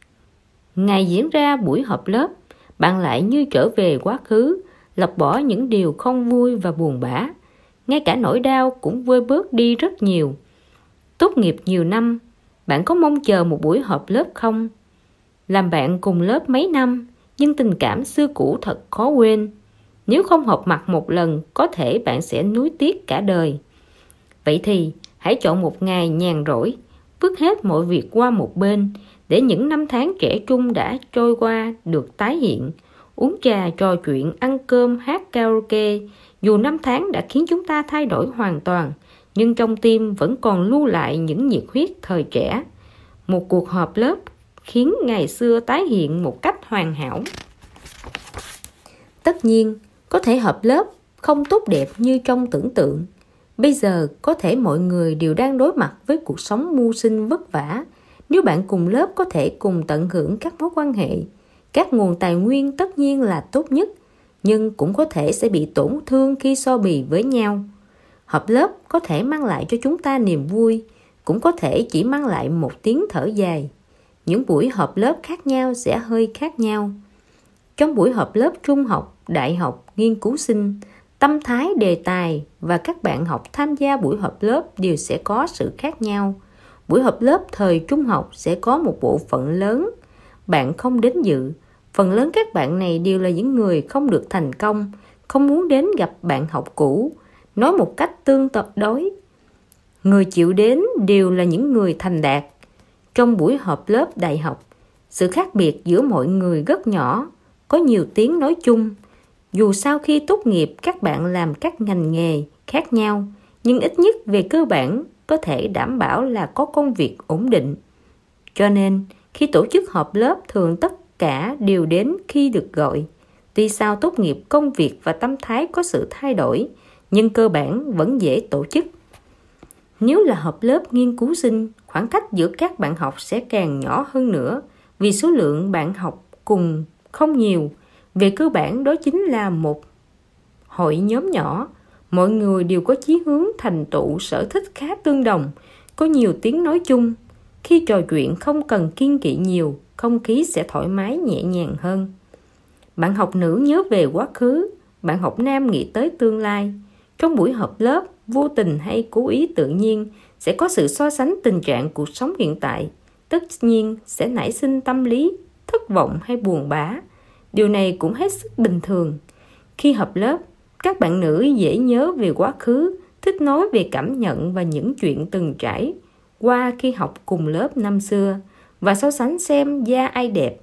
Ngày diễn ra buổi họp lớp, bạn lại như trở về quá khứ, lọc bỏ những điều không vui và buồn bã. Ngay cả nỗi đau cũng vơi bớt đi rất nhiều. Tốt nghiệp nhiều năm, bạn có mong chờ một buổi họp lớp không? Làm bạn cùng lớp mấy năm, nhưng tình cảm xưa cũ thật khó quên. Nếu không họp mặt một lần, có thể bạn sẽ nuối tiếc cả đời. Vậy thì hãy chọn một ngày nhàn rỗi, vứt hết mọi việc qua một bên, để những năm tháng trẻ trung đã trôi qua được tái hiện. Uống trà, trò chuyện, ăn cơm, hát karaoke. Dù năm tháng đã khiến chúng ta thay đổi hoàn toàn, nhưng trong tim vẫn còn lưu lại những nhiệt huyết thời trẻ. Một cuộc họp lớp khiến ngày xưa tái hiện một cách hoàn hảo. Tất nhiên, có thể họp lớp không tốt đẹp như trong tưởng tượng. Bây giờ có thể mọi người đều đang đối mặt với cuộc sống mưu sinh vất vả. Nếu bạn cùng lớp có thể cùng tận hưởng các mối quan hệ, các nguồn tài nguyên tất nhiên là tốt nhất, nhưng cũng có thể sẽ bị tổn thương khi so bì với nhau. Họp lớp có thể mang lại cho chúng ta niềm vui, cũng có thể chỉ mang lại một tiếng thở dài. Những buổi họp lớp khác nhau sẽ hơi khác nhau. Trong buổi họp lớp trung học, đại học, nghiên cứu sinh, tâm thái, đề tài và các bạn học tham gia buổi họp lớp đều sẽ có sự khác nhau. Buổi họp lớp thời trung học sẽ có một bộ phận lớn bạn không đến dự. Phần lớn các bạn này đều là những người không được thành công, không muốn đến gặp bạn học cũ. Nói một cách tương tự đối, người chịu đến đều là những người thành đạt. Trong buổi họp lớp đại học, sự khác biệt giữa mọi người rất nhỏ, có nhiều tiếng nói chung. Dù sau khi tốt nghiệp các bạn làm các ngành nghề khác nhau, nhưng ít nhất về cơ bản có thể đảm bảo là có công việc ổn định. Cho nên, khi tổ chức họp lớp thường tất cả đều đến khi được gọi. Tuy sau tốt nghiệp công việc và tâm thái có sự thay đổi, nhưng cơ bản vẫn dễ tổ chức. Nếu là họp lớp nghiên cứu sinh, khoảng cách giữa các bạn học sẽ càng nhỏ hơn nữa vì số lượng bạn học cùng không nhiều. Về cơ bản đó chính là một hội nhóm nhỏ, mọi người đều có chí hướng thành tựu sở thích khá tương đồng, có nhiều tiếng nói chung. Khi trò chuyện không cần kiêng kỵ nhiều, không khí sẽ thoải mái nhẹ nhàng hơn. Bạn học nữ nhớ về quá khứ, bạn học nam nghĩ tới tương lai. Trong buổi họp lớp, vô tình hay cố ý tự nhiên sẽ có sự so sánh tình trạng cuộc sống hiện tại. Tất nhiên sẽ nảy sinh tâm lý thất vọng hay buồn bã. Điều này cũng hết sức bình thường. Khi họp lớp, các bạn nữ dễ nhớ về quá khứ, thích nói về cảm nhận và những chuyện từng trải qua khi học cùng lớp năm xưa, và so sánh xem da ai đẹp,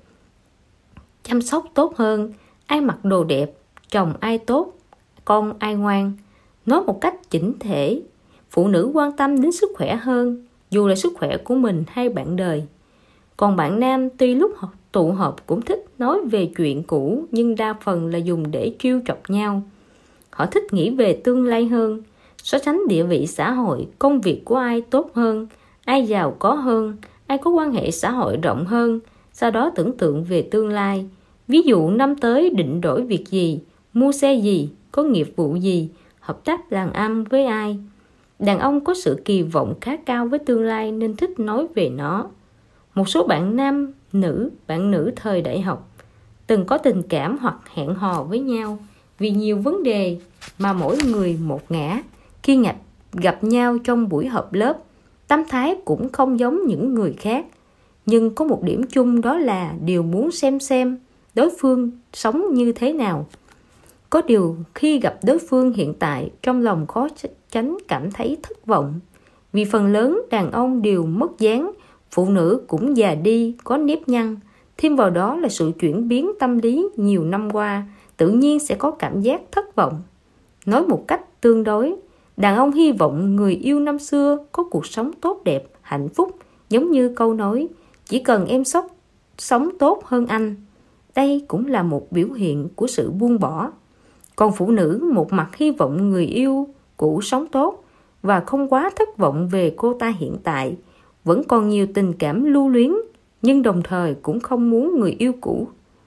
chăm sóc tốt hơn, ai mặc đồ đẹp, chồng ai tốt, con ai ngoan. Nói một cách chỉnh thể, phụ nữ quan tâm đến sức khỏe hơn, dù là sức khỏe của mình hay bạn đời. Còn bạn nam tuy lúc tụ họp cũng thích nói về chuyện cũ, nhưng đa phần là dùng để trêu chọc nhau. Họ thích nghĩ về tương lai hơn, so sánh địa vị xã hội, công việc của ai tốt hơn, ai giàu có hơn, ai có quan hệ xã hội rộng hơn, sau đó tưởng tượng về tương lai. Ví dụ năm tới định đổi việc gì, mua xe gì, có nghiệp vụ gì, hợp tác làm ăn với ai. Đàn ông có sự kỳ vọng khá cao với tương lai nên thích nói về nó. Một số bạn nam, nữ, bạn nữ thời đại học từng có tình cảm hoặc hẹn hò với nhau vì nhiều vấn đề mà mỗi người một ngã. Khi gặp, gặp nhau trong buổi họp lớp, tâm thái cũng không giống những người khác. Nhưng có một điểm chung, đó là đều muốn xem xem đối phương sống như thế nào. Có điều khi gặp đối phương hiện tại, trong lòng khó tránh cảm thấy thất vọng. Vì phần lớn đàn ông đều mất dáng, phụ nữ cũng già đi, có nếp nhăn. Thêm vào đó là sự chuyển biến tâm lý nhiều năm qua, tự nhiên sẽ có cảm giác thất vọng. Nói một cách tương đối, đàn ông hy vọng người yêu năm xưa có cuộc sống tốt đẹp, hạnh phúc, giống như câu nói chỉ cần em sốc, sống tốt hơn anh. Đây cũng là một biểu hiện của sự buông bỏ. Còn phụ nữ một mặt hy vọng người yêu cũ sống tốt và không quá thất vọng về cô ta hiện tại, vẫn còn nhiều tình cảm lưu luyến, nhưng đồng thời cũng không muốn người yêu cũ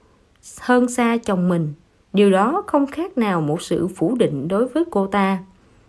hơn xa chồng mình. Điều đó không khác nào một sự phủ định đối với cô ta.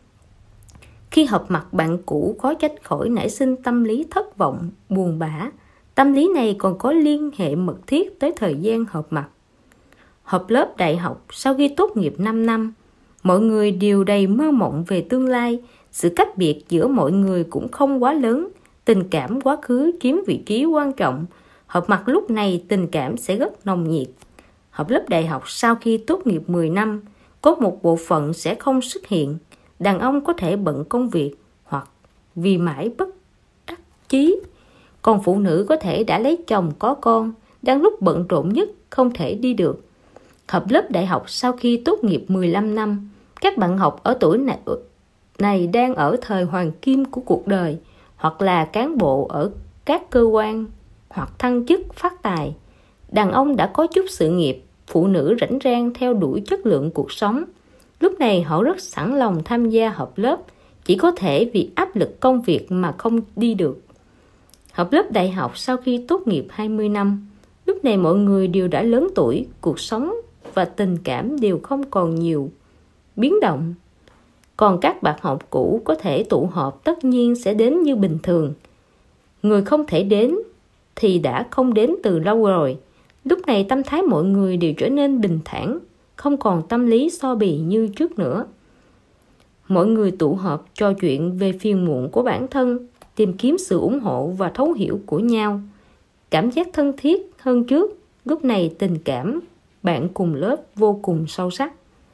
Khi họp mặt bạn cũ, khó tránh khỏi nảy sinh tâm lý thất vọng, buồn bã. Tâm lý này còn có liên hệ mật thiết tới thời gian họp mặt. Họp lớp đại học sau khi tốt nghiệp năm năm, mọi người đều đầy mơ mộng về tương lai. Sự cách biệt giữa mọi người cũng không quá lớn, tình cảm quá khứ chiếm vị trí quan trọng. Họp mặt lúc này tình cảm sẽ rất nồng nhiệt. Họp lớp đại học sau khi tốt nghiệp mười năm, có một bộ phận sẽ không xuất hiện. Đàn ông có thể bận công việc hoặc vì mãi bất đắc chí. Còn phụ nữ có thể đã lấy chồng có con, đang lúc bận rộn nhất không thể đi được. Họp lớp đại học sau khi tốt nghiệp mười lăm năm, các bạn học ở tuổi này, này đang ở thời hoàng kim của cuộc đời, hoặc là cán bộ ở các cơ quan, hoặc thăng chức phát tài. Đàn ông đã có chút sự nghiệp, phụ nữ rảnh rang theo đuổi chất lượng cuộc sống. Lúc này họ rất sẵn lòng tham gia họp lớp, chỉ có thể vì áp lực công việc mà không đi được. Họp lớp đại học sau khi tốt nghiệp hai mươi năm, lúc này mọi người đều đã lớn tuổi, cuộc sống và tình cảm đều không còn nhiều biến động. Còn các bạn học cũ có thể tụ họp tất nhiên sẽ đến như bình thường. Người không thể đến thì đã không đến từ lâu rồi. Lúc này tâm thái mọi người đều trở nên bình thản, không còn tâm lý so bì như trước nữa. Mọi người tụ họp trò chuyện về phiền muộn của bản thân, tìm kiếm sự ủng hộ và thấu hiểu của nhau. Cảm giác thân thiết hơn trước, lúc này tình cảm bạn cùng lớp vô cùng sâu sắc.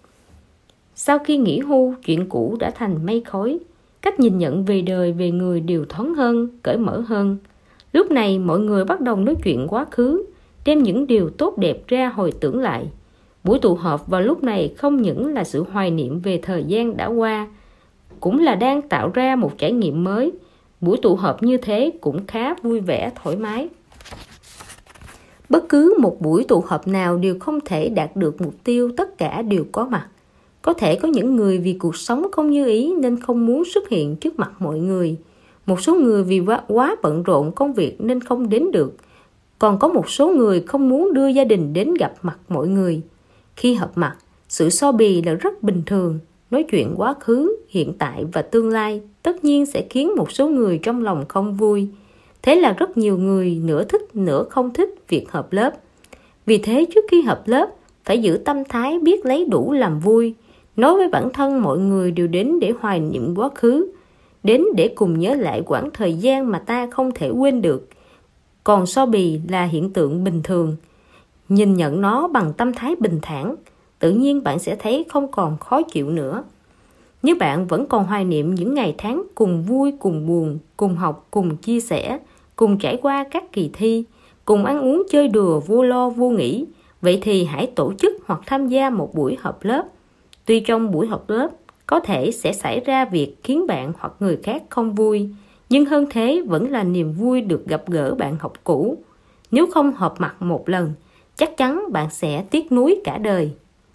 Sau khi nghỉ hưu, chuyện cũ đã thành mây khói. Cách nhìn nhận về đời, về người đều thoáng hơn, cởi mở hơn. Lúc này mọi người bắt đầu nói chuyện quá khứ, đem những điều tốt đẹp ra hồi tưởng lại. Buổi tụ họp vào lúc này không những là sự hoài niệm về thời gian đã qua, cũng là đang tạo ra một trải nghiệm mới. Buổi tụ họp như thế cũng khá vui vẻ, thoải mái. Bất cứ một buổi tụ họp nào đều không thể đạt được mục tiêu tất cả đều có mặt. Có thể có những người vì cuộc sống không như ý nên không muốn xuất hiện trước mặt mọi người. Một số người vì quá bận rộn công việc nên không đến được. Còn có một số người không muốn đưa gia đình đến gặp mặt mọi người. Khi họp mặt, sự so bì là rất bình thường. Nói chuyện quá khứ, hiện tại và tương lai tất nhiên sẽ khiến một số người trong lòng không vui. Thế là rất nhiều người nửa thích nửa không thích việc họp lớp. Vì thế trước khi họp lớp, phải giữ tâm thái biết lấy đủ làm vui. Nói với bản thân mọi người đều đến để hoài niệm quá khứ, đến để cùng nhớ lại quãng thời gian mà ta không thể quên được. Còn so bì là hiện tượng bình thường. Nhìn nhận nó bằng tâm thái bình thản, tự nhiên bạn sẽ thấy không còn khó chịu nữa. Nếu bạn vẫn còn hoài niệm những ngày tháng cùng vui, cùng buồn, cùng học, cùng chia sẻ, cùng trải qua các kỳ thi, cùng ăn uống chơi đùa vô lo vô nghĩ, vậy thì hãy tổ chức hoặc tham gia một buổi họp lớp. Tuy trong buổi họp lớp có thể sẽ xảy ra việc khiến bạn hoặc người khác không vui, nhưng hơn thế vẫn là niềm vui được gặp gỡ bạn học cũ. Nếu không họp mặt một lần, chắc chắn bạn sẽ tiếc nuối cả đời.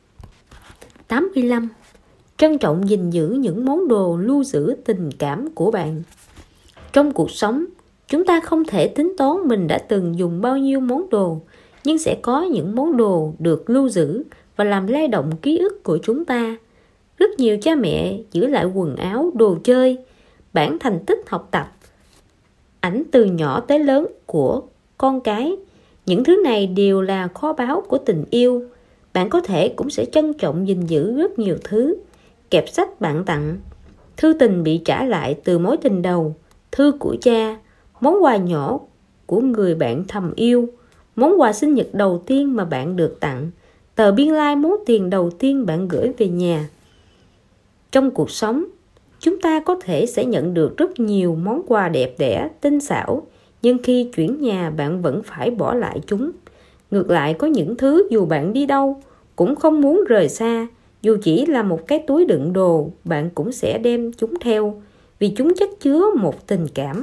tám mươi lăm. Trân trọng gìn giữ những món đồ lưu giữ tình cảm của bạn. Trong cuộc sống, chúng ta không thể tính toán mình đã từng dùng bao nhiêu món đồ, nhưng sẽ có những món đồ được lưu giữ và làm lay động ký ức của chúng ta. Rất nhiều cha mẹ giữ lại quần áo, đồ chơi, bản thành tích học tập, ảnh từ nhỏ tới lớn của con cái. Những thứ này đều là kho báu của tình yêu. Bạn có thể cũng sẽ trân trọng gìn giữ rất nhiều thứ. Kẹp sách bạn tặng, thư tình bị trả lại từ mối tình đầu, thư của cha, món quà nhỏ của người bạn thầm yêu, món quà sinh nhật đầu tiên mà bạn được tặng, tờ biên lai món tiền đầu tiên bạn gửi về nhà. Trong cuộc sống, chúng ta có thể sẽ nhận được rất nhiều món quà đẹp đẽ, tinh xảo, nhưng khi chuyển nhà bạn vẫn phải bỏ lại chúng. Ngược lại, có những thứ dù bạn đi đâu cũng không muốn rời xa, dù chỉ là một cái túi đựng đồ, bạn cũng sẽ đem chúng theo, vì chúng chất chứa một tình cảm.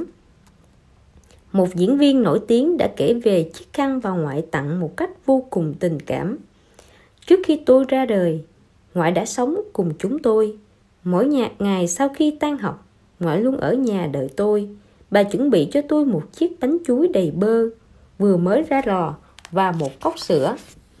Một diễn viên nổi tiếng đã kể về chiếc khăn bà ngoại tặng một cách vô cùng tình cảm. Trước khi tôi ra đời, ngoại đã sống cùng chúng tôi. Mỗi ngày sau khi tan học, ngoại luôn ở nhà đợi tôi. Bà chuẩn bị cho tôi một chiếc bánh chuối đầy bơ, vừa mới ra lò, và một cốc sữa.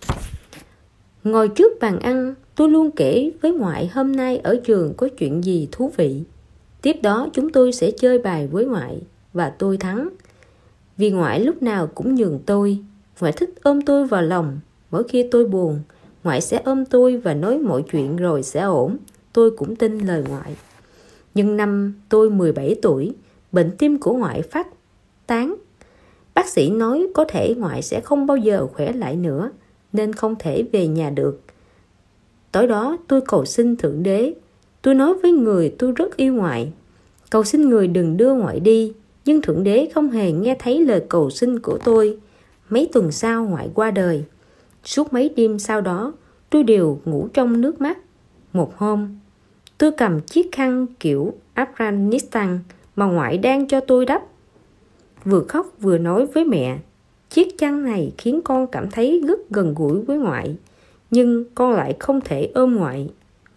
Ngồi trước bàn ăn, tôi luôn kể với ngoại hôm nay ở trường có chuyện gì thú vị. Tiếp đó chúng tôi sẽ chơi bài với ngoại, và tôi thắng. Vì ngoại lúc nào cũng nhường tôi. Ngoại thích ôm tôi vào lòng. Mỗi khi tôi buồn, ngoại sẽ ôm tôi và nói mọi chuyện rồi sẽ ổn. Tôi cũng tin lời ngoại. Nhưng năm tôi mười bảy tuổi, bệnh tim của ngoại phát tán. Bác sĩ nói có thể ngoại sẽ không bao giờ khỏe lại nữa, nên không thể về nhà được. Tối đó tôi cầu xin Thượng Đế. Tôi nói với người tôi rất yêu ngoại, cầu xin người đừng đưa ngoại đi. Nhưng Thượng Đế không hề nghe thấy lời cầu xin của tôi. Mấy tuần sau ngoại qua đời. Suốt mấy đêm sau đó, tôi đều ngủ trong nước mắt. Một hôm, tôi cầm chiếc khăn kiểu Afghanistan mà ngoại đang cho tôi đắp. Vừa khóc vừa nói với mẹ, chiếc chăn này khiến con cảm thấy rất gần gũi với ngoại, nhưng con lại không thể ôm ngoại.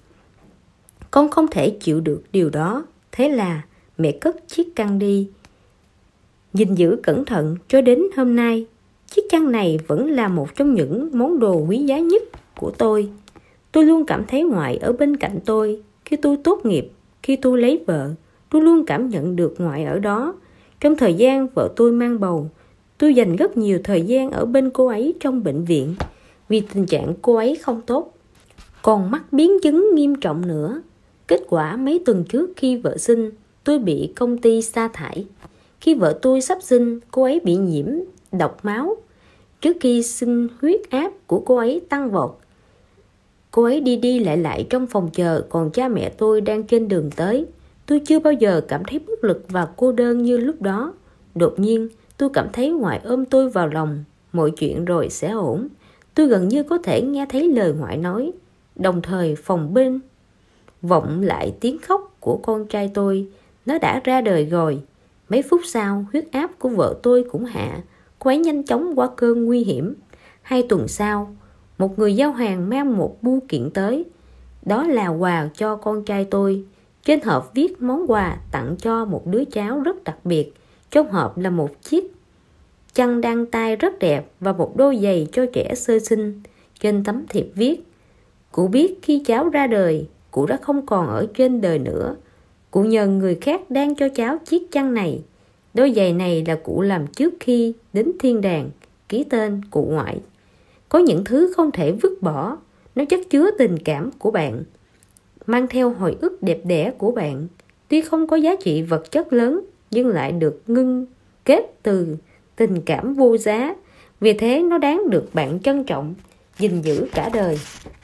Con không thể chịu được điều đó, thế là mẹ cất chiếc chăn đi. Gìn giữ cẩn thận cho đến hôm nay, chiếc chăn này vẫn là một trong những món đồ quý giá nhất của tôi. Tôi luôn cảm thấy ngoại ở bên cạnh tôi. Khi tôi tốt nghiệp, khi tôi lấy vợ, tôi luôn cảm nhận được ngoại ở đó. Trong thời gian vợ tôi mang bầu, tôi dành rất nhiều thời gian ở bên cô ấy trong bệnh viện, vì tình trạng cô ấy không tốt, còn mắc biến chứng nghiêm trọng nữa. Kết quả mấy tuần trước khi vợ sinh, tôi bị công ty sa thải. Khi vợ tôi sắp sinh, cô ấy bị nhiễm độc máu. Trước khi sinh, huyết áp của cô ấy tăng vọt. Cô ấy đi đi lại lại trong phòng chờ, còn cha mẹ tôi đang trên đường tới. Tôi chưa bao giờ cảm thấy bất lực và cô đơn như lúc đó. Đột nhiên, tôi cảm thấy ngoại ôm tôi vào lòng. Mọi chuyện rồi sẽ ổn. Tôi gần như có thể nghe thấy lời ngoại nói. Đồng thời phòng bên vọng lại tiếng khóc của con trai tôi. Nó đã ra đời rồi. Mấy phút sau, huyết áp của vợ tôi cũng hạ. Cô ấy nhanh chóng qua cơn nguy hiểm. Hai tuần sau, một người giao hàng mang một bưu kiện tới. Đó là quà cho con trai tôi. Trên hộp viết món quà tặng cho một đứa cháu rất đặc biệt. Trong hộp là một chiếc chăn đan tay rất đẹp và một đôi giày cho trẻ sơ sinh. Trên tấm thiệp viết: cụ biết khi cháu ra đời, cụ đã không còn ở trên đời nữa. Cụ nhờ người khác đan cho cháu chiếc chăn này. Đôi giày này là cụ làm trước khi đến thiên đàng. Ký tên cụ ngoại. Có những thứ không thể vứt bỏ. Nó chất chứa tình cảm của bạn, mang theo hồi ức đẹp đẽ của bạn. Tuy không có giá trị vật chất lớn, nhưng lại được ngưng kết từ tình cảm vô giá. Vì thế nó đáng được bạn trân trọng, gìn giữ cả đời.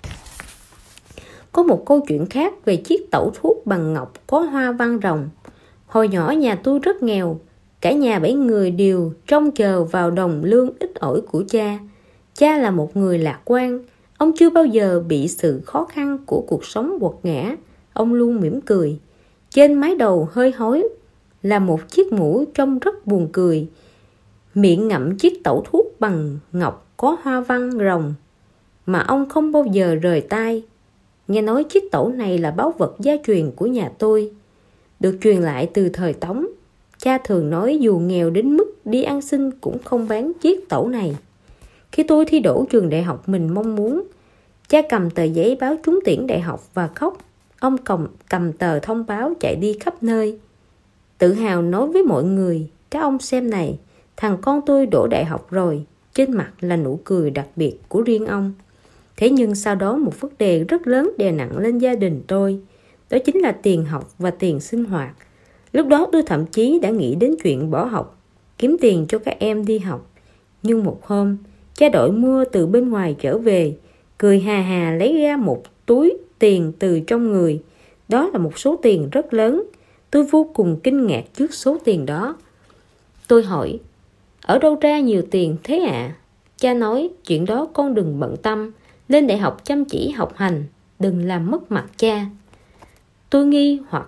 Có một câu chuyện khác về chiếc tẩu thuốc bằng ngọc có hoa văn rồng. Hồi nhỏ nhà tôi rất nghèo. Cả nhà bảy người đều trông chờ vào đồng lương ít ỏi của cha. Cha là một người lạc quan. Ông chưa bao giờ bị sự khó khăn của cuộc sống quật ngã. Ông luôn mỉm cười. Trên mái đầu hơi hói là một chiếc mũ trông rất buồn cười. Miệng ngậm chiếc tẩu thuốc bằng ngọc có hoa văn rồng mà ông không bao giờ rời tay. Nghe nói chiếc tẩu này là báu vật gia truyền của nhà tôi, được truyền lại từ thời Tống. Cha thường nói dù nghèo đến mức đi ăn xin cũng không bán chiếc tẩu này. Khi tôi thi đỗ trường đại học mình mong muốn, cha cầm tờ giấy báo trúng tuyển đại học và khóc. Ông cầm, cầm tờ thông báo chạy đi khắp nơi, tự hào nói với mọi người: các ông xem này, thằng con tôi đỗ đại học rồi. Trên mặt là nụ cười đặc biệt của riêng ông. Thế nhưng sau đó một vấn đề rất lớn đè nặng lên gia đình tôi. Đó chính là tiền học và tiền sinh hoạt. Lúc đó tôi thậm chí đã nghĩ đến chuyện bỏ học, kiếm tiền cho các em đi học. Nhưng một hôm, cha đội mưa từ bên ngoài trở về, cười hà hà lấy ra một túi tiền từ trong người. Đó là một số tiền rất lớn. Tôi vô cùng kinh ngạc trước số tiền đó. Tôi hỏi: ở đâu ra nhiều tiền thế ạ? À? Cha nói: chuyện đó con đừng bận tâm, lên đại học chăm chỉ học hành, đừng làm mất mặt cha. Tôi nghi hoặc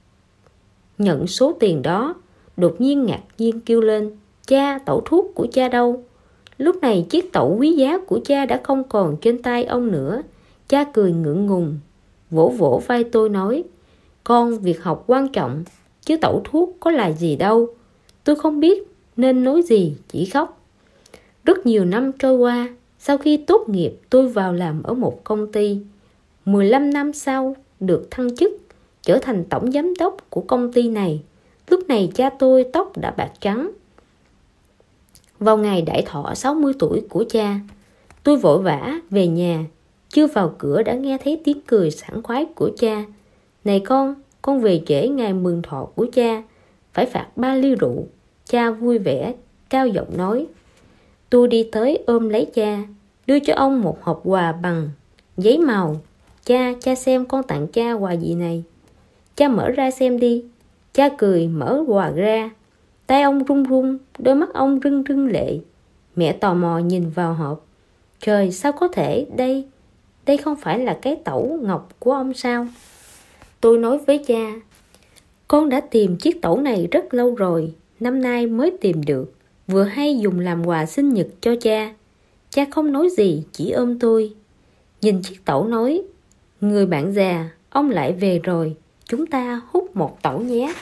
nhận số tiền đó, đột nhiên ngạc nhiên kêu lên: cha, tẩu thuốc của cha đâu? Lúc này chiếc tẩu quý giá của cha đã không còn trên tay ông nữa. Cha cười ngượng ngùng, vỗ vỗ vai tôi nói: con, việc học quan trọng, chứ tẩu thuốc có là gì đâu. Tôi không biết nên nói gì, chỉ khóc. Rất nhiều năm trôi qua, sau khi tốt nghiệp tôi vào làm ở một công ty. mười lăm năm sau được thăng chức, trở thành tổng giám đốc của công ty này. Lúc này cha tôi tóc đã bạc trắng. Vào ngày đại thọ sáu mươi tuổi của cha, tôi vội vã về nhà. Chưa vào cửa đã nghe thấy tiếng cười sảng khoái của cha: này con, con về trễ ngày mừng thọ của cha, phải phạt ba ly rượu. Cha vui vẻ, cao giọng nói. Tôi đi tới ôm lấy cha, đưa cho ông một hộp quà bằng giấy màu. Cha, cha xem con tặng cha quà gì này. Cha mở ra xem đi. Cha cười mở quà ra. Tay ông run run, đôi mắt ông rưng rưng lệ. Mẹ tò mò nhìn vào hộp. Trời, sao có thể? Đây, đây không phải là cái tẩu ngọc của ông sao? Tôi nói với cha: con đã tìm chiếc tẩu này rất lâu rồi, năm nay mới tìm được, vừa hay dùng làm quà sinh nhật cho cha. Cha không nói gì, chỉ ôm tôi. Nhìn chiếc tẩu nói: người bạn già, ông lại về rồi, chúng ta hút một tẩu nhé.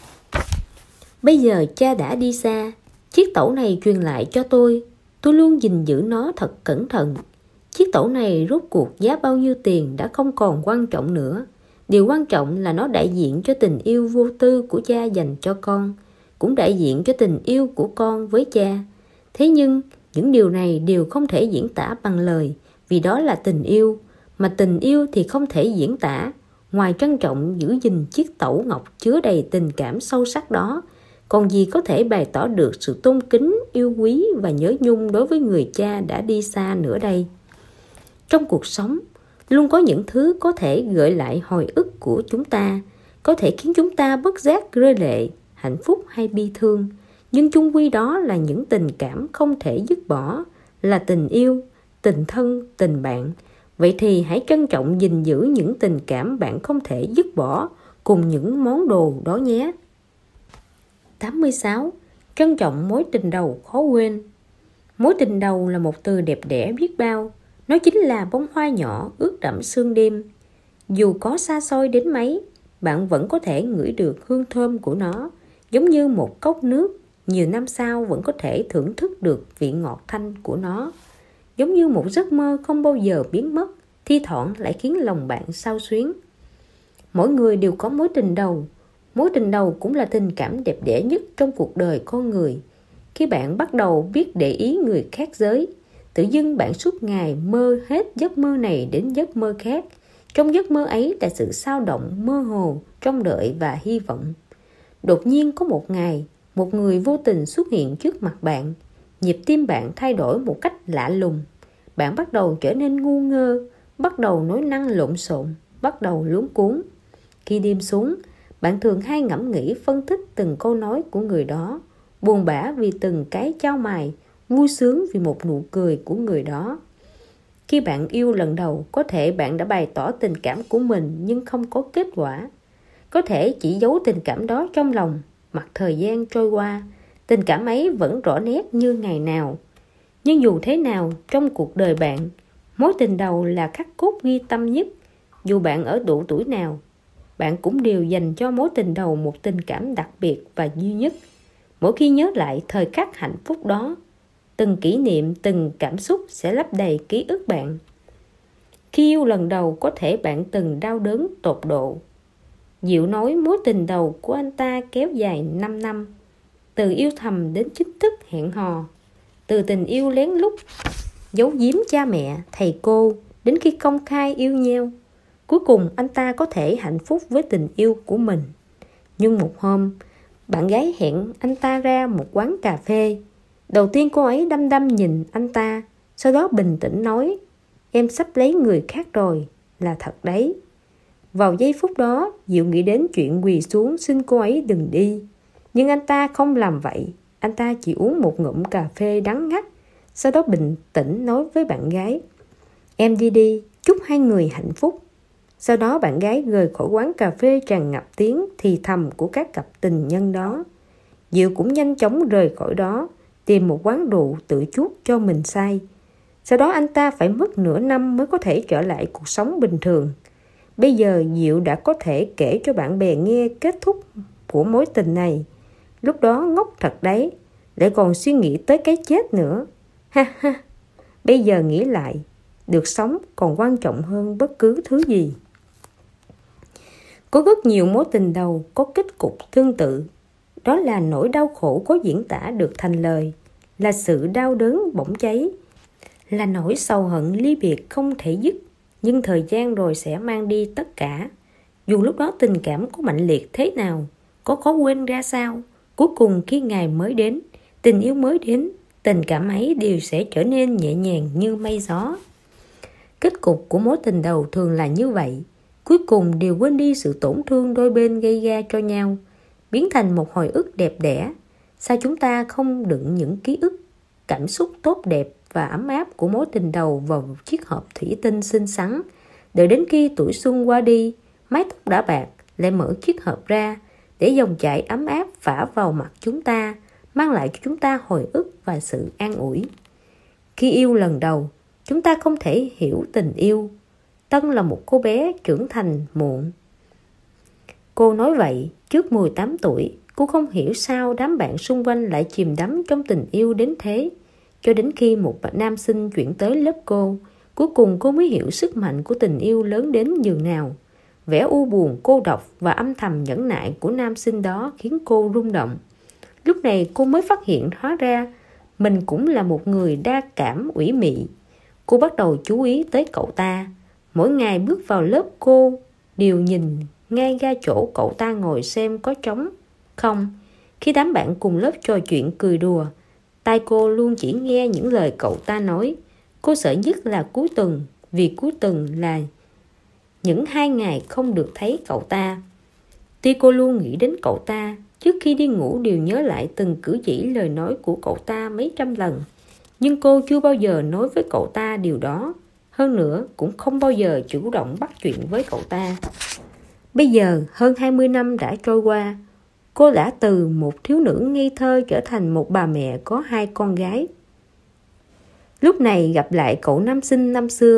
Bây giờ cha đã đi xa, chiếc tẩu này truyền lại cho tôi. Tôi luôn gìn giữ nó thật cẩn thận. Chiếc tẩu này rốt cuộc giá bao nhiêu tiền đã không còn quan trọng nữa. Điều quan trọng là nó đại diện cho tình yêu vô tư của cha dành cho con, cũng đại diện cho tình yêu của con với cha. Thế nhưng những điều này đều không thể diễn tả bằng lời, vì đó là tình yêu, mà tình yêu thì không thể diễn tả. Ngoài trân trọng giữ gìn chiếc tẩu ngọc chứa đầy tình cảm sâu sắc đó, còn gì có thể bày tỏ được sự tôn kính, yêu quý và nhớ nhung đối với người cha đã đi xa nữa đây. Trong cuộc sống, luôn có những thứ có thể gợi lại hồi ức của chúng ta, có thể khiến chúng ta bất giác rơi lệ, hạnh phúc hay bi thương. Nhưng chung quy đó là những tình cảm không thể dứt bỏ, là tình yêu, tình thân, tình bạn. Vậy thì hãy trân trọng gìn giữ những tình cảm bạn không thể dứt bỏ cùng những món đồ đó nhé. tám mươi sáu. Trân trọng mối tình đầu khó quên. Mối tình đầu là một từ đẹp đẽ biết bao. Nó chính là bông hoa nhỏ ướt đẫm sương đêm. Dù có xa xôi đến mấy, bạn vẫn có thể ngửi được hương thơm của nó, giống như một cốc nước, nhiều năm sau vẫn có thể thưởng thức được vị ngọt thanh của nó. Giống như một giấc mơ không bao giờ biến mất, thi thoảng lại khiến lòng bạn xao xuyến. Mỗi người đều có mối tình đầu. Mối tình đầu cũng là tình cảm đẹp đẽ nhất trong cuộc đời con người. Khi bạn bắt đầu biết để ý người khác giới, tự dưng bạn suốt ngày mơ hết giấc mơ này đến giấc mơ khác. Trong giấc mơ ấy là sự xao động, mơ hồ, trông đợi và hy vọng. Đột nhiên có một ngày, một người vô tình xuất hiện trước mặt bạn. Nhịp tim bạn thay đổi một cách lạ lùng. Bạn bắt đầu trở nên ngu ngơ, bắt đầu nói năng lộn xộn, bắt đầu luống cuống. Khi đêm xuống, bạn thường hay ngẫm nghĩ phân tích từng câu nói của người đó, buồn bã vì từng cái chau mày, vui sướng vì một nụ cười của người đó. Khi bạn yêu lần đầu, có thể bạn đã bày tỏ tình cảm của mình nhưng không có kết quả. Có thể chỉ giấu tình cảm đó trong lòng, mặc thời gian trôi qua, tình cảm ấy vẫn rõ nét như ngày nào. Nhưng dù thế nào, trong cuộc đời bạn, mối tình đầu là khắc cốt ghi tâm nhất. Dù bạn ở độ tuổi nào, bạn cũng đều dành cho mối tình đầu một tình cảm đặc biệt và duy nhất. Mỗi khi nhớ lại thời khắc hạnh phúc đó, từng kỷ niệm, từng cảm xúc sẽ lấp đầy ký ức bạn. Khi yêu lần đầu, có thể bạn từng đau đớn tột độ. Diệu nói mối tình đầu của anh ta kéo dài năm năm, từ yêu thầm đến chính thức hẹn hò, từ tình yêu lén lút, giấu giếm cha mẹ, thầy cô, đến khi công khai yêu nhau. Cuối cùng anh ta có thể hạnh phúc với tình yêu của mình. Nhưng một hôm, bạn gái hẹn anh ta ra một quán cà phê. Đầu tiên cô ấy đăm đăm nhìn anh ta, sau đó bình tĩnh nói: "Em sắp lấy người khác rồi, là thật đấy." Vào giây phút đó, Diệu nghĩ đến chuyện quỳ xuống xin cô ấy đừng đi. Nhưng anh ta không làm vậy. Anh ta chỉ uống một ngụm cà phê đắng ngắt, sau đó bình tĩnh nói với bạn gái: "Em đi đi, chúc hai người hạnh phúc." Sau đó bạn gái rời khỏi quán cà phê tràn ngập tiếng thì thầm của các cặp tình nhân đó. Diệu cũng nhanh chóng rời khỏi đó, tìm một quán rượu tự chuốc cho mình say. Sau đó anh ta phải mất nửa năm mới có thể trở lại cuộc sống bình thường. Bây giờ Diệu đã có thể kể cho bạn bè nghe kết thúc của mối tình này. Lúc đó ngốc thật đấy, lại còn suy nghĩ tới cái chết nữa. Ha ha, bây giờ nghĩ lại, được sống còn quan trọng hơn bất cứ thứ gì. Có rất nhiều mối tình đầu có kết cục tương tự. Đó là nỗi đau khổ có diễn tả được thành lời, là sự đau đớn bỏng cháy, là nỗi sầu hận ly biệt không thể dứt. Nhưng thời gian rồi sẽ mang đi tất cả. Dù lúc đó tình cảm có mạnh liệt thế nào, có khó quên ra sao, cuối cùng khi ngày mới đến, tình yêu mới đến, tình cảm ấy đều sẽ trở nên nhẹ nhàng như mây gió. Kết cục của mối tình đầu thường là như vậy. Cuối cùng đều quên đi sự tổn thương đôi bên gây ra cho nhau, biến thành một hồi ức đẹp đẽ. Sao chúng ta không đựng những ký ức, cảm xúc tốt đẹp và ấm áp của mối tình đầu vào một chiếc hộp thủy tinh xinh xắn, đợi đến khi tuổi xuân qua đi, mái tóc đã bạc, lại mở chiếc hộp ra để dòng chảy ấm áp phả vào mặt chúng ta, mang lại cho chúng ta hồi ức và sự an ủi. Khi yêu lần đầu, chúng ta không thể hiểu tình yêu. Tân là một cô bé trưởng thành muộn. Cô nói vậy, trước mười tám tuổi, cô không hiểu sao đám bạn xung quanh lại chìm đắm trong tình yêu đến thế. Cho đến khi một nam sinh chuyển tới lớp cô, cuối cùng cô mới hiểu sức mạnh của tình yêu lớn đến nhường nào. Vẻ u buồn, cô độc và âm thầm nhẫn nại của nam sinh đó khiến cô rung động. Lúc này cô mới phát hiện hóa ra mình cũng là một người đa cảm ủy mị. Cô bắt đầu chú ý tới cậu ta. Mỗi ngày bước vào lớp cô đều nhìn ngay ra chỗ cậu ta ngồi xem có trống không. Khi đám bạn cùng lớp trò chuyện cười đùa, tai cô luôn chỉ nghe những lời cậu ta nói. Cô sợ nhất là cuối tuần, vì cuối tuần là những hai ngày không được thấy cậu ta. Tuy cô luôn nghĩ đến cậu ta, trước khi đi ngủ đều nhớ lại từng cử chỉ lời nói của cậu ta mấy trăm lần, nhưng cô chưa bao giờ nói với cậu ta điều đó. Hơn nữa cũng không bao giờ chủ động bắt chuyện với cậu ta. Bây giờ hơn hai mươi năm đã trôi qua, cô đã từ một thiếu nữ ngây thơ trở thành một bà mẹ có hai con gái. Lúc này gặp lại cậu nam sinh năm xưa,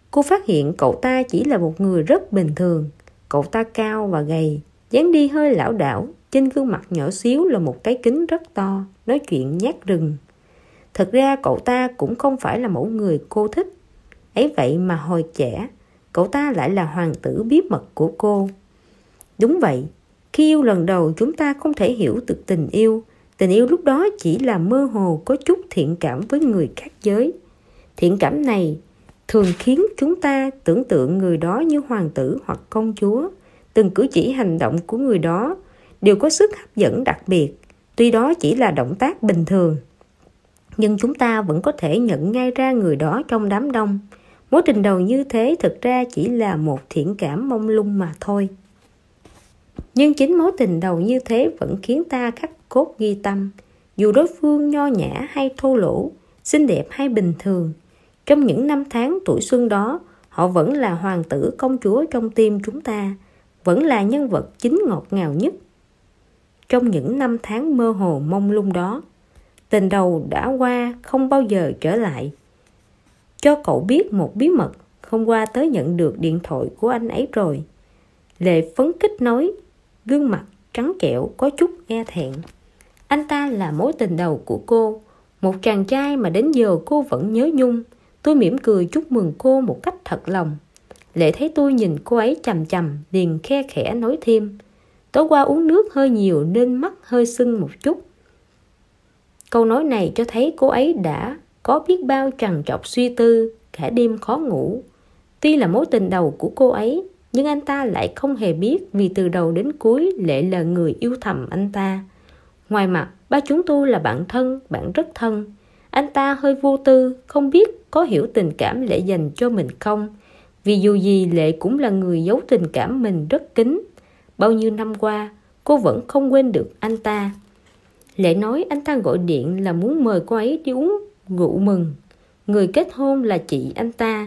Cô phát hiện cậu ta chỉ là một người rất bình thường. Cậu ta cao và gầy, dáng đi hơi lảo đảo, trên gương mặt nhỏ xíu là một cái kính rất to, nói chuyện nhát rừng. Thật ra cậu ta cũng không phải là mẫu người cô thích. Ấy vậy mà hồi trẻ, cậu ta lại là hoàng tử bí mật của cô. Đúng vậy, khi yêu lần đầu chúng ta không thể hiểu được tình yêu. Tình yêu lúc đó chỉ là mơ hồ có chút thiện cảm với người khác giới. Thiện cảm này thường khiến chúng ta tưởng tượng người đó như hoàng tử hoặc công chúa. Từng cử chỉ hành động của người đó đều có sức hấp dẫn đặc biệt. Tuy đó chỉ là động tác bình thường, nhưng chúng ta vẫn có thể nhận ngay ra người đó trong đám đông. Mối tình đầu như thế thực ra chỉ là một thiện cảm mông lung mà thôi. Nhưng chính mối tình đầu như thế vẫn khiến ta khắc cốt ghi tâm. Dù đối phương nho nhã hay thô lỗ, xinh đẹp hay bình thường, trong những năm tháng tuổi xuân đó, họ vẫn là hoàng tử công chúa trong tim chúng ta, vẫn là nhân vật chính ngọt ngào nhất. Trong những năm tháng mơ hồ mông lung đó, tình đầu đã qua không bao giờ trở lại. Cho cậu biết một bí mật, hôm qua tớ nhận được điện thoại của anh ấy rồi. Lệ phấn khích nói, gương mặt trắng trẻo có chút e thẹn. Anh ta là mối tình đầu của cô, một chàng trai mà đến giờ cô vẫn nhớ nhung. Tôi mỉm cười chúc mừng cô một cách thật lòng. Lệ thấy tôi nhìn cô ấy chằm chằm, liền khe khẽ nói thêm, tối qua uống nước hơi nhiều nên mắt hơi sưng một chút. Câu nói này cho thấy cô ấy đã có biết bao trằn trọc suy tư, cả đêm khó ngủ. Tuy là mối tình đầu của cô ấy, nhưng anh ta lại không hề biết, vì từ đầu đến cuối Lệ là người yêu thầm anh ta. Ngoài mặt, ba chúng tôi là bạn thân, bạn rất thân. Anh ta hơi vô tư, không biết có hiểu tình cảm Lệ dành cho mình không. Vì dù gì Lệ cũng là người giấu tình cảm mình rất kín. Bao nhiêu năm qua, cô vẫn không quên được anh ta. Lệ nói anh ta gọi điện là muốn mời cô ấy đi uống rượu mừng. Người kết hôn là chị anh ta.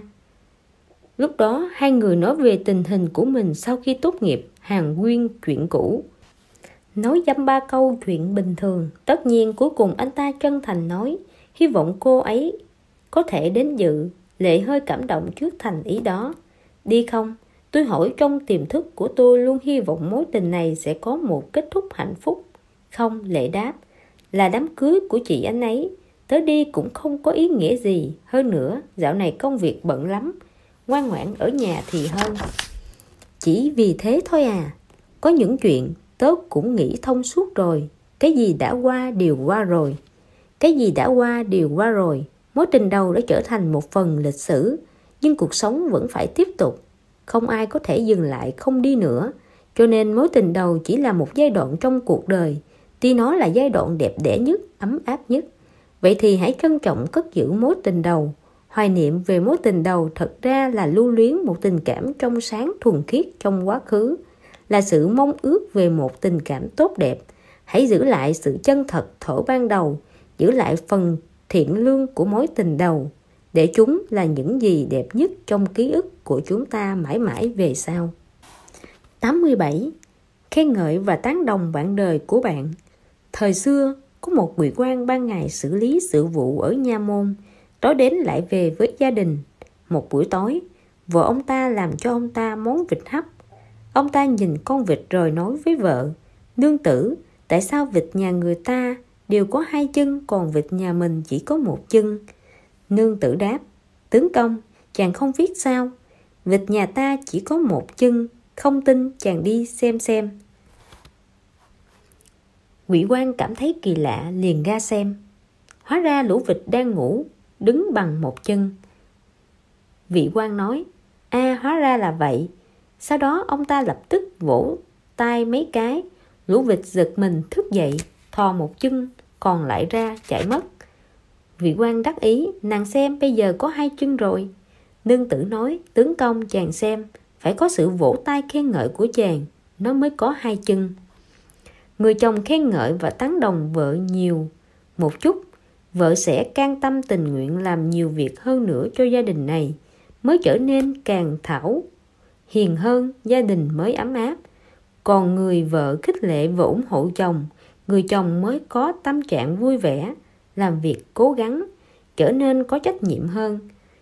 Lúc đó hai người nói về tình hình của mình sau khi tốt nghiệp, hàn huyên chuyện cũ. Nói dăm ba câu chuyện bình thường. Tất nhiên cuối cùng anh ta chân thành nói hy vọng cô ấy có thể đến dự. Lệ hơi cảm động trước thành ý đó. Đi không? Tôi hỏi trong tiềm thức của tôi luôn hy vọng mối tình này sẽ có một kết thúc hạnh phúc. Không, Lệ đáp, là đám cưới của chị anh ấy. Tớ đi cũng không có ý nghĩa gì. Hơn nữa, dạo này công việc bận lắm. Ngoan ngoãn ở nhà thì hơn. Chỉ vì thế thôi à? Có những chuyện tớ cũng nghĩ thông suốt rồi. Cái gì đã qua đều qua rồi. Cái gì đã qua đều qua rồi. Mối tình đầu đã trở thành một phần lịch sử. Nhưng cuộc sống vẫn phải tiếp tục. Không ai có thể dừng lại không đi nữa. Cho nên mối tình đầu chỉ là một giai đoạn trong cuộc đời. Tuy nó là giai đoạn đẹp đẽ nhất, ấm áp nhất. Vậy thì hãy trân trọng cất giữ mối tình đầu. Hoài niệm về mối tình đầu thật ra là lưu luyến một tình cảm trong sáng thuần khiết trong quá khứ. Là sự mong ước về một tình cảm tốt đẹp. Hãy giữ lại sự chân thật thuở ban đầu. Giữ lại phần thiện lương của mối tình đầu. Để chúng là những gì đẹp nhất trong ký ức của chúng ta mãi mãi về sau. tám mươi bảy. Khen ngợi và tán đồng bạn đời của bạn. Thời xưa, có một ngụy quan ban ngày xử lý sự vụ ở nha môn, tối đến lại về với gia đình. Một buổi tối, vợ ông ta làm cho ông ta món vịt hấp. Ông ta nhìn con vịt rồi nói với vợ, nương tử, tại sao vịt nhà người ta đều có hai chân, còn vịt nhà mình chỉ có một chân? Nương tử đáp, tướng công, chàng không biết sao? Vịt nhà ta chỉ có một chân, không tin chàng đi xem xem. Ngụy quan cảm thấy kỳ lạ, liền ra xem. Hóa ra lũ vịt đang ngủ, đứng bằng một chân. Vị quan nói, a à, hóa ra là vậy. Sau đó ông ta lập tức vỗ tay mấy cái. Lũ vịt giật mình thức dậy, thò một chân còn lại ra chạy mất. Vị quan đắc ý, nàng xem bây giờ có hai chân rồi. Nương tử nói, tướng công chàng xem, phải có sự vỗ tay khen ngợi của chàng, nó mới có hai chân. Người chồng khen ngợi và tán đồng vợ nhiều một chút, vợ sẽ can tâm tình nguyện làm nhiều việc hơn nữa cho gia đình này, mới trở nên càng thảo hiền hơn, gia đình mới ấm áp. Còn người vợ khích lệ và ủng hộ chồng, người chồng mới có tâm trạng vui vẻ, làm việc cố gắng, trở nên có trách nhiệm hơn.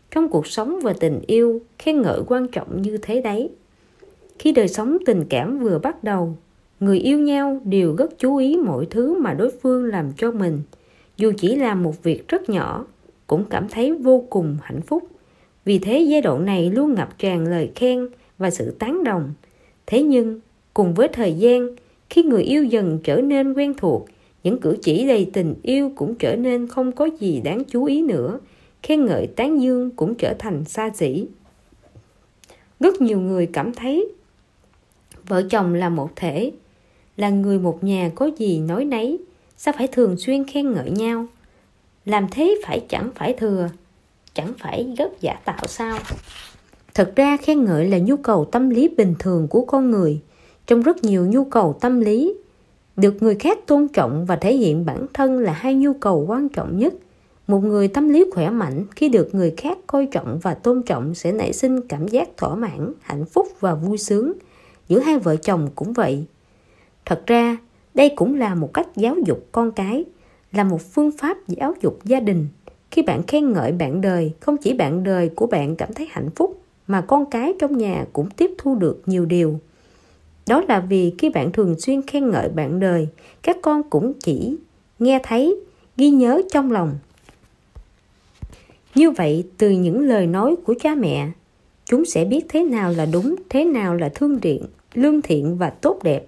Trong cuộc sống và tình yêu, khen ngợi quan trọng như thế đấy. Khi đời sống tình cảm vừa bắt đầu, người yêu nhau đều rất chú ý mọi thứ mà đối phương làm cho mình. Dù chỉ là một việc rất nhỏ, cũng cảm thấy vô cùng hạnh phúc. Vì thế giai đoạn này luôn ngập tràn lời khen và sự tán đồng. Thế nhưng, cùng với thời gian, khi người yêu dần trở nên quen thuộc, những cử chỉ đầy tình yêu cũng trở nên không có gì đáng chú ý nữa. Khen ngợi tán dương cũng trở thành xa xỉ. Rất nhiều người cảm thấy vợ chồng là một thể, là người một nhà có gì nói nấy, sao phải thường xuyên khen ngợi nhau? Làm thế phải chẳng phải thừa, chẳng phải rất giả tạo sao? Thật ra khen ngợi là nhu cầu tâm lý bình thường của con người. Trong rất nhiều nhu cầu tâm lý, được người khác tôn trọng và thể hiện bản thân là hai nhu cầu quan trọng nhất. Một người tâm lý khỏe mạnh khi được người khác coi trọng và tôn trọng sẽ nảy sinh cảm giác thỏa mãn, hạnh phúc và vui sướng. Giữa hai vợ chồng cũng vậy. Thật ra, đây cũng là một cách giáo dục con cái, là một phương pháp giáo dục gia đình. Khi bạn khen ngợi bạn đời, không chỉ bạn đời của bạn cảm thấy hạnh phúc, mà con cái trong nhà cũng tiếp thu được nhiều điều. Đó là vì khi bạn thường xuyên khen ngợi bạn đời, các con cũng chỉ nghe thấy, ghi nhớ trong lòng. Như vậy, từ những lời nói của cha mẹ, chúng sẽ biết thế nào là đúng, thế nào là thương thiện, lương thiện và tốt đẹp.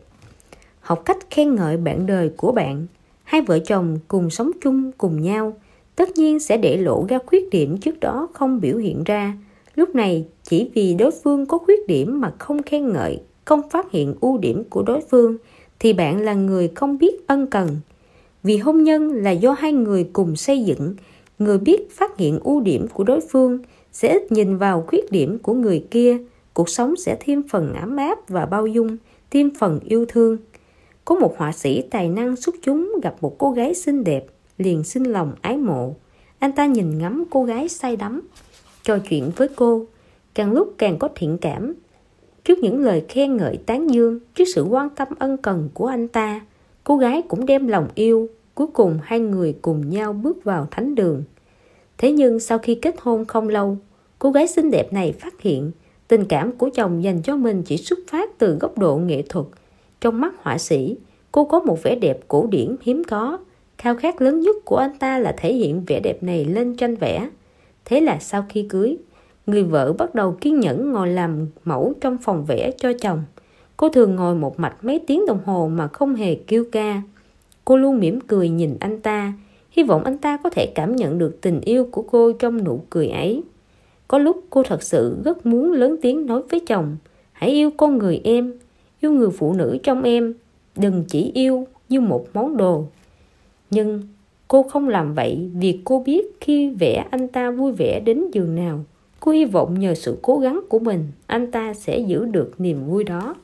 Học cách khen ngợi bạn đời của bạn. Hai vợ chồng cùng sống chung cùng nhau, tất nhiên sẽ để lộ ra khuyết điểm trước đó không biểu hiện ra. Lúc này, chỉ vì đối phương có khuyết điểm mà không khen ngợi, không phát hiện ưu điểm của đối phương, thì bạn là người không biết ân cần. Vì hôn nhân là do hai người cùng xây dựng, người biết phát hiện ưu điểm của đối phương sẽ ít nhìn vào khuyết điểm của người kia. Cuộc sống sẽ thêm phần ấm áp và bao dung, thêm phần yêu thương. Có một họa sĩ tài năng xuất chúng gặp một cô gái xinh đẹp, liền sinh lòng ái mộ. Anh ta nhìn ngắm cô gái say đắm, trò chuyện với cô, càng lúc càng có thiện cảm. Trước những lời khen ngợi tán dương, trước sự quan tâm ân cần của anh ta, cô gái cũng đem lòng yêu. Cuối cùng hai người cùng nhau bước vào thánh đường. Thế nhưng sau khi kết hôn không lâu, cô gái xinh đẹp này phát hiện tình cảm của chồng dành cho mình chỉ xuất phát từ góc độ nghệ thuật. Trong mắt họa sĩ, cô có một vẻ đẹp cổ điển hiếm có. Khao khát lớn nhất của anh ta là thể hiện vẻ đẹp này lên tranh vẽ. Thế là sau khi cưới, người vợ bắt đầu kiên nhẫn ngồi làm mẫu trong phòng vẽ cho chồng. Cô thường ngồi một mạch mấy tiếng đồng hồ mà không hề kêu ca. Cô luôn mỉm cười nhìn anh ta, hy vọng anh ta có thể cảm nhận được tình yêu của cô trong nụ cười ấy. Có lúc cô thật sự rất muốn lớn tiếng nói với chồng: hãy yêu con người em, yêu người phụ nữ trong em, đừng chỉ yêu như một món đồ. Nhưng cô không làm vậy vì cô biết khi vẽ anh ta vui vẻ đến giường nào. Cô hy vọng nhờ sự cố gắng của mình, anh ta sẽ giữ được niềm vui đó.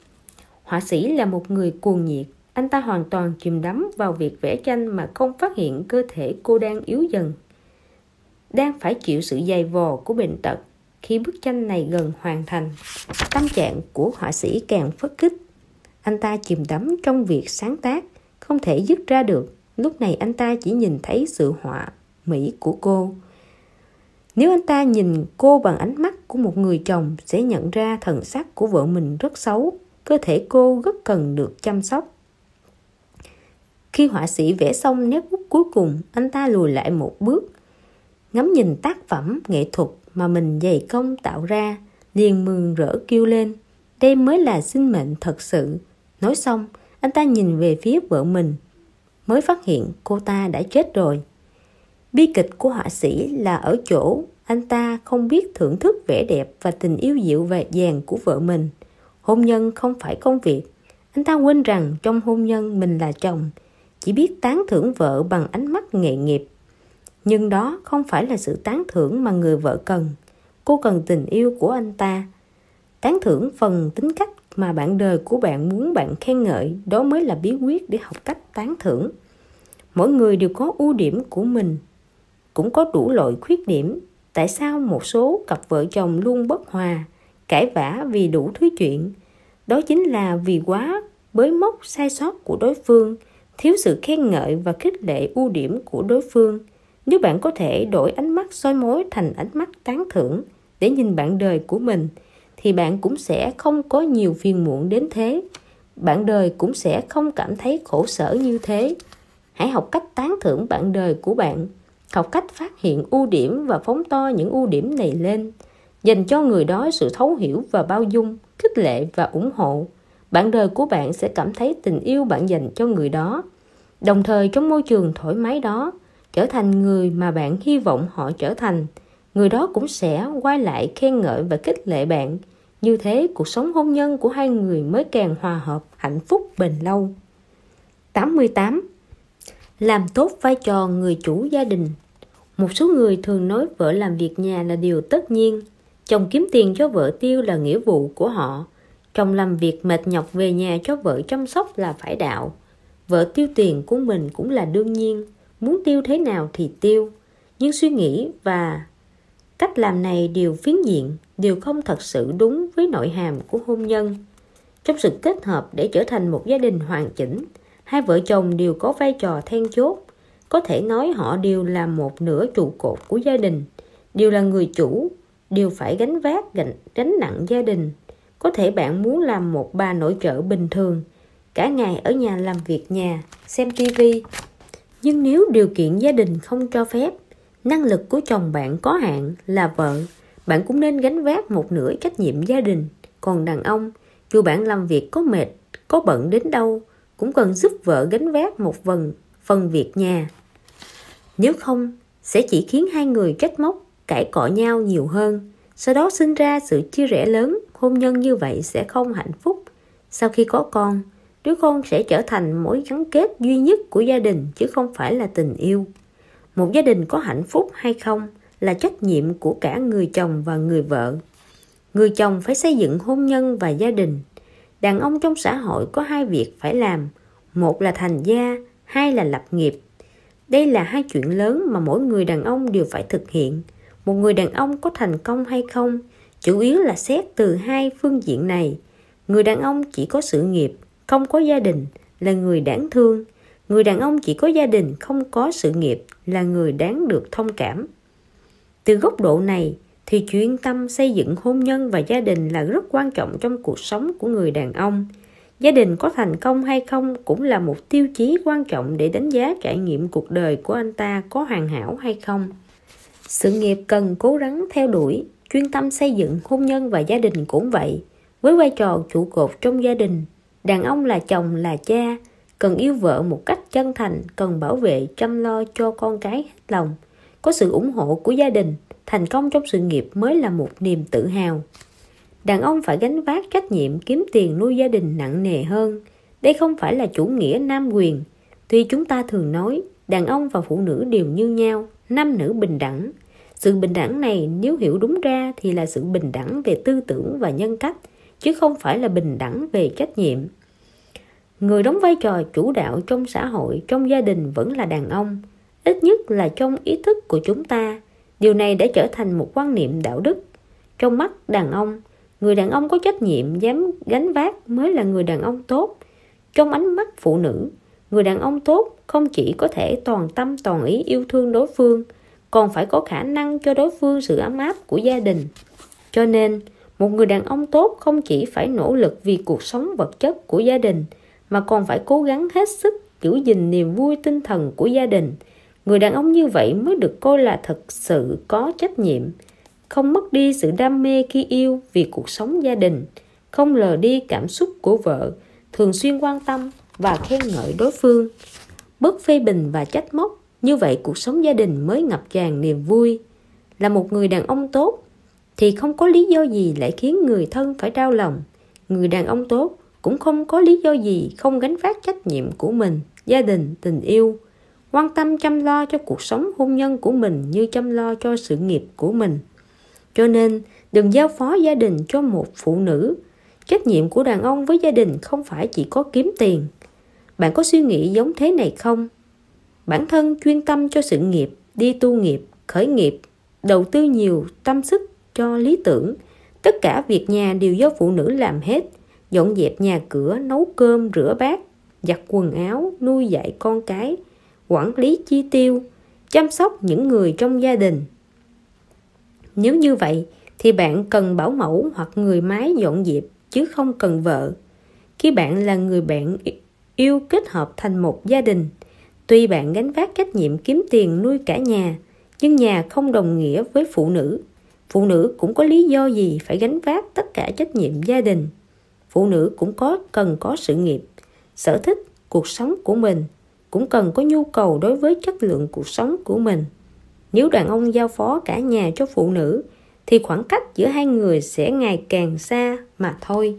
Họa sĩ là một người cuồng nhiệt. Anh ta hoàn toàn chìm đắm vào việc vẽ tranh mà không phát hiện cơ thể cô đang yếu dần, đang phải chịu sự dày vò của bệnh tật. Khi bức tranh này gần hoàn thành, tâm trạng của họa sĩ càng phấn khích. Anh ta chìm đắm trong việc sáng tác, không thể dứt ra được. Lúc này anh ta chỉ nhìn thấy sự họa mỹ của cô. Nếu anh ta nhìn cô bằng ánh mắt của một người chồng, sẽ nhận ra thần sắc của vợ mình rất xấu. Cơ thể cô rất cần được chăm sóc. Khi họa sĩ vẽ xong nét bút cuối cùng, anh ta lùi lại một bước, ngắm nhìn tác phẩm nghệ thuật mà mình dày công tạo ra, liền mừng rỡ kêu lên: đây mới là sinh mệnh thật sự. Nói xong, anh ta nhìn về phía vợ mình, mới phát hiện cô ta đã chết rồi. Bi kịch của họa sĩ là ở chỗ anh ta không biết thưởng thức vẻ đẹp và tình yêu dịu và dàng của vợ mình. Hôn nhân không phải công việc. Anh ta quên rằng trong hôn nhân mình là chồng, chỉ biết tán thưởng vợ bằng ánh mắt nghề nghiệp. Nhưng đó không phải là sự tán thưởng mà người vợ cần. Cô cần tình yêu của anh ta. Tán thưởng phần tính cách mà bạn đời của bạn muốn bạn khen ngợi, đó mới là bí quyết để học cách tán thưởng. Mỗi người đều có ưu điểm của mình, cũng có đủ loại khuyết điểm. Tại sao một số cặp vợ chồng luôn bất hòa, cãi vã vì đủ thứ chuyện? Đó chính là vì quá bới móc sai sót của đối phương, thiếu sự khen ngợi và khích lệ ưu điểm của đối phương. Nếu bạn có thể đổi ánh mắt soi mói thành ánh mắt tán thưởng để nhìn bạn đời của mình, thì bạn cũng sẽ không có nhiều phiền muộn đến thế. Bạn đời cũng sẽ không cảm thấy khổ sở như thế. Hãy học cách tán thưởng bạn đời của bạn, học cách phát hiện ưu điểm và phóng to những ưu điểm này lên. Dành cho người đó sự thấu hiểu và bao dung, khích lệ và ủng hộ. Bạn đời của bạn sẽ cảm thấy tình yêu bạn dành cho người đó. Đồng thời trong môi trường thoải mái đó, trở thành người mà bạn hy vọng họ trở thành. Người đó cũng sẽ quay lại khen ngợi và khích lệ bạn. Như thế, cuộc sống hôn nhân của hai người mới càng hòa hợp, hạnh phúc bền lâu. tám mươi tám. Làm tốt vai trò người chủ gia đình. Một số người thường nói vợ làm việc nhà là điều tất nhiên. Chồng kiếm tiền cho vợ tiêu là nghĩa vụ của họ. Chồng làm việc mệt nhọc về nhà cho vợ chăm sóc là phải đạo. Vợ tiêu tiền của mình cũng là đương nhiên. Muốn tiêu thế nào thì tiêu. Nhưng suy nghĩ và cách làm này đều phiến diện, đều không thật sự đúng với nội hàm của hôn nhân. Trong sự kết hợp để trở thành một gia đình hoàn chỉnh, hai vợ chồng đều có vai trò then chốt. Có thể nói họ đều là một nửa trụ cột của gia đình, đều là người chủ, đều phải gánh vác gánh, gánh nặng gia đình. Có thể bạn muốn làm một bà nội trợ bình thường, cả ngày ở nhà làm việc nhà, xem tivi. Nhưng nếu điều kiện gia đình không cho phép, năng lực của chồng bạn có hạn là vợ, bạn cũng nên gánh vác một nửa trách nhiệm gia đình. Còn đàn ông, dù bạn làm việc có mệt, có bận đến đâu, cũng cần giúp vợ gánh vác một phần, phần việc nhà. Nếu không, sẽ chỉ khiến hai người trách móc, cãi cọ nhau nhiều hơn. Sau đó sinh ra sự chia rẽ lớn, hôn nhân như vậy sẽ không hạnh phúc. Sau khi có con, đứa con sẽ trở thành mối gắn kết duy nhất của gia đình chứ không phải là tình yêu. Một gia đình có hạnh phúc hay không là trách nhiệm của cả người chồng và người vợ. Người chồng phải xây dựng hôn nhân và gia đình. Đàn ông trong xã hội có hai việc phải làm. Một là thành gia, hai là lập nghiệp. Đây là hai chuyện lớn mà mỗi người đàn ông đều phải thực hiện. Một người đàn ông có thành công hay không, chủ yếu là xét từ hai phương diện này. Người đàn ông chỉ có sự nghiệp, không có gia đình là người đáng thương. Người đàn ông chỉ có gia đình, không có sự nghiệp là người đáng được thông cảm. Từ góc độ này thì chuyên tâm xây dựng hôn nhân và gia đình là rất quan trọng trong cuộc sống của người đàn ông. Gia đình có thành công hay không cũng là một tiêu chí quan trọng để đánh giá trải nghiệm cuộc đời của anh ta có hoàn hảo hay không. Sự nghiệp cần cố gắng theo đuổi, chuyên tâm xây dựng hôn nhân và gia đình cũng vậy. Với vai trò trụ cột trong gia đình, đàn ông là chồng là cha, cần yêu vợ một cách chân thành, cần bảo vệ, chăm lo cho con cái hết lòng. Có sự ủng hộ của gia đình, thành công trong sự nghiệp mới là một niềm tự hào. Đàn ông phải gánh vác trách nhiệm kiếm tiền nuôi gia đình nặng nề hơn. Đây không phải là chủ nghĩa nam quyền. Tuy chúng ta thường nói đàn ông và phụ nữ đều như nhau, nam nữ bình đẳng. Sự bình đẳng này nếu hiểu đúng ra thì là sự bình đẳng về tư tưởng và nhân cách, chứ không phải là bình đẳng về trách nhiệm. Người đóng vai trò chủ đạo trong xã hội, trong gia đình vẫn là đàn ông, ít nhất là trong ý thức của chúng ta. Điều này đã trở thành một quan niệm đạo đức. Trong mắt đàn ông, người đàn ông có trách nhiệm dám gánh vác mới là người đàn ông tốt. Trong ánh mắt phụ nữ, người đàn ông tốt không chỉ có thể toàn tâm toàn ý yêu thương đối phương, còn phải có khả năng cho đối phương sự ấm áp của gia đình. Cho nên, một người đàn ông tốt không chỉ phải nỗ lực vì cuộc sống vật chất của gia đình, mà còn phải cố gắng hết sức giữ gìn niềm vui tinh thần của gia đình. Người đàn ông như vậy mới được coi là thật sự có trách nhiệm, không mất đi sự đam mê khi yêu vì cuộc sống gia đình, không lờ đi cảm xúc của vợ, thường xuyên quan tâm và khen ngợi đối phương, bớt phê bình và trách móc. Như vậy cuộc sống gia đình mới ngập tràn niềm vui. Là một người đàn ông tốt thì không có lý do gì lại khiến người thân phải đau lòng. Người đàn ông tốt cũng không có lý do gì không gánh vác trách nhiệm của mình, gia đình, tình yêu, quan tâm chăm lo cho cuộc sống hôn nhân của mình như chăm lo cho sự nghiệp của mình. Cho nên, đừng giao phó gia đình cho một phụ nữ. Trách nhiệm của đàn ông với gia đình không phải chỉ có kiếm tiền. Bạn có suy nghĩ giống thế này không? Bản thân chuyên tâm cho sự nghiệp, đi tu nghiệp, khởi nghiệp, đầu tư nhiều tâm sức cho lý tưởng. Tất cả việc nhà đều do phụ nữ làm hết. Dọn dẹp nhà cửa, nấu cơm, rửa bát, giặt quần áo, nuôi dạy con cái, quản lý chi tiêu. chăm sóc những người trong gia đình. Nếu như vậy thì bạn cần bảo mẫu hoặc người mái dọn dẹp chứ không cần vợ. Khi bạn là người bạn yêu kết hợp thành một gia đình, tuy bạn gánh vác trách nhiệm kiếm tiền nuôi cả nhà, nhưng nhà không đồng nghĩa với phụ nữ. Phụ nữ cũng có lý do gì phải gánh vác tất cả trách nhiệm gia đình. Phụ nữ cũng có cần có sự nghiệp, sở thích, cuộc sống của mình, cũng cần có nhu cầu đối với chất lượng cuộc sống của mình. Nếu đàn ông giao phó cả nhà cho phụ nữ, thì khoảng cách giữa hai người sẽ ngày càng xa mà thôi.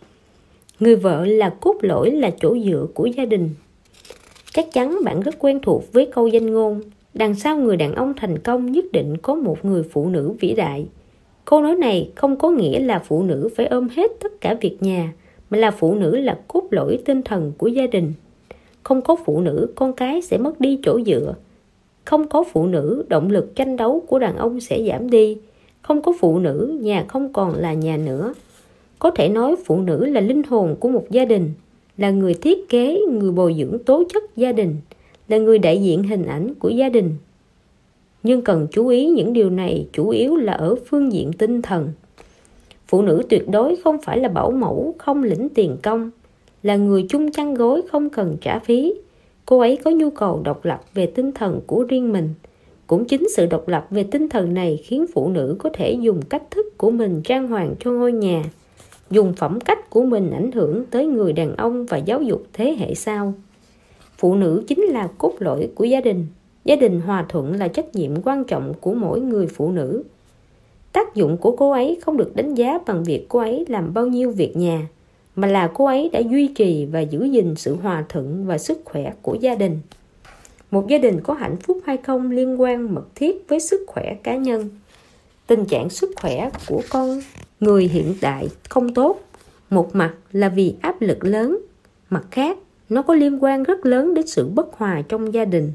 Người vợ là cốt lõi, là chỗ dựa của gia đình. Chắc chắn bạn rất quen thuộc với câu danh ngôn: đằng sau người đàn ông thành công nhất định có một người phụ nữ vĩ đại. Câu nói này không có nghĩa là phụ nữ phải ôm hết tất cả việc nhà, mà là phụ nữ là cốt lõi tinh thần của gia đình. Không có phụ nữ, con cái sẽ mất đi chỗ dựa. Không có phụ nữ, động lực tranh đấu của đàn ông sẽ giảm đi. Không có phụ nữ, nhà không còn là nhà nữa. Có thể nói phụ nữ là linh hồn của một gia đình, là người thiết kế, người bồi dưỡng tố chất gia đình, là người đại diện hình ảnh của gia đình. Nhưng cần chú ý những điều này chủ yếu là ở phương diện tinh thần. Phụ nữ tuyệt đối không phải là bảo mẫu không lĩnh tiền công, là người chung chăn gối không cần trả phí. Cô ấy có nhu cầu độc lập về tinh thần của riêng mình. Cũng chính sự độc lập về tinh thần này khiến phụ nữ có thể dùng cách thức của mình trang hoàng cho ngôi nhà, dùng phẩm cách của mình ảnh hưởng tới người đàn ông và giáo dục thế hệ sau. Phụ nữ chính là cốt lõi của gia đình. Gia đình hòa thuận là trách nhiệm quan trọng của mỗi người phụ nữ. Tác dụng của cô ấy không được đánh giá bằng việc cô ấy làm bao nhiêu việc nhà, mà là cô ấy đã duy trì và giữ gìn sự hòa thuận và sức khỏe của gia đình. Một gia đình có hạnh phúc hay không liên quan mật thiết với sức khỏe cá nhân. Tình trạng sức khỏe của con người hiện đại không tốt, một mặt là vì áp lực lớn, mặt khác nó có liên quan rất lớn đến sự bất hòa trong gia đình.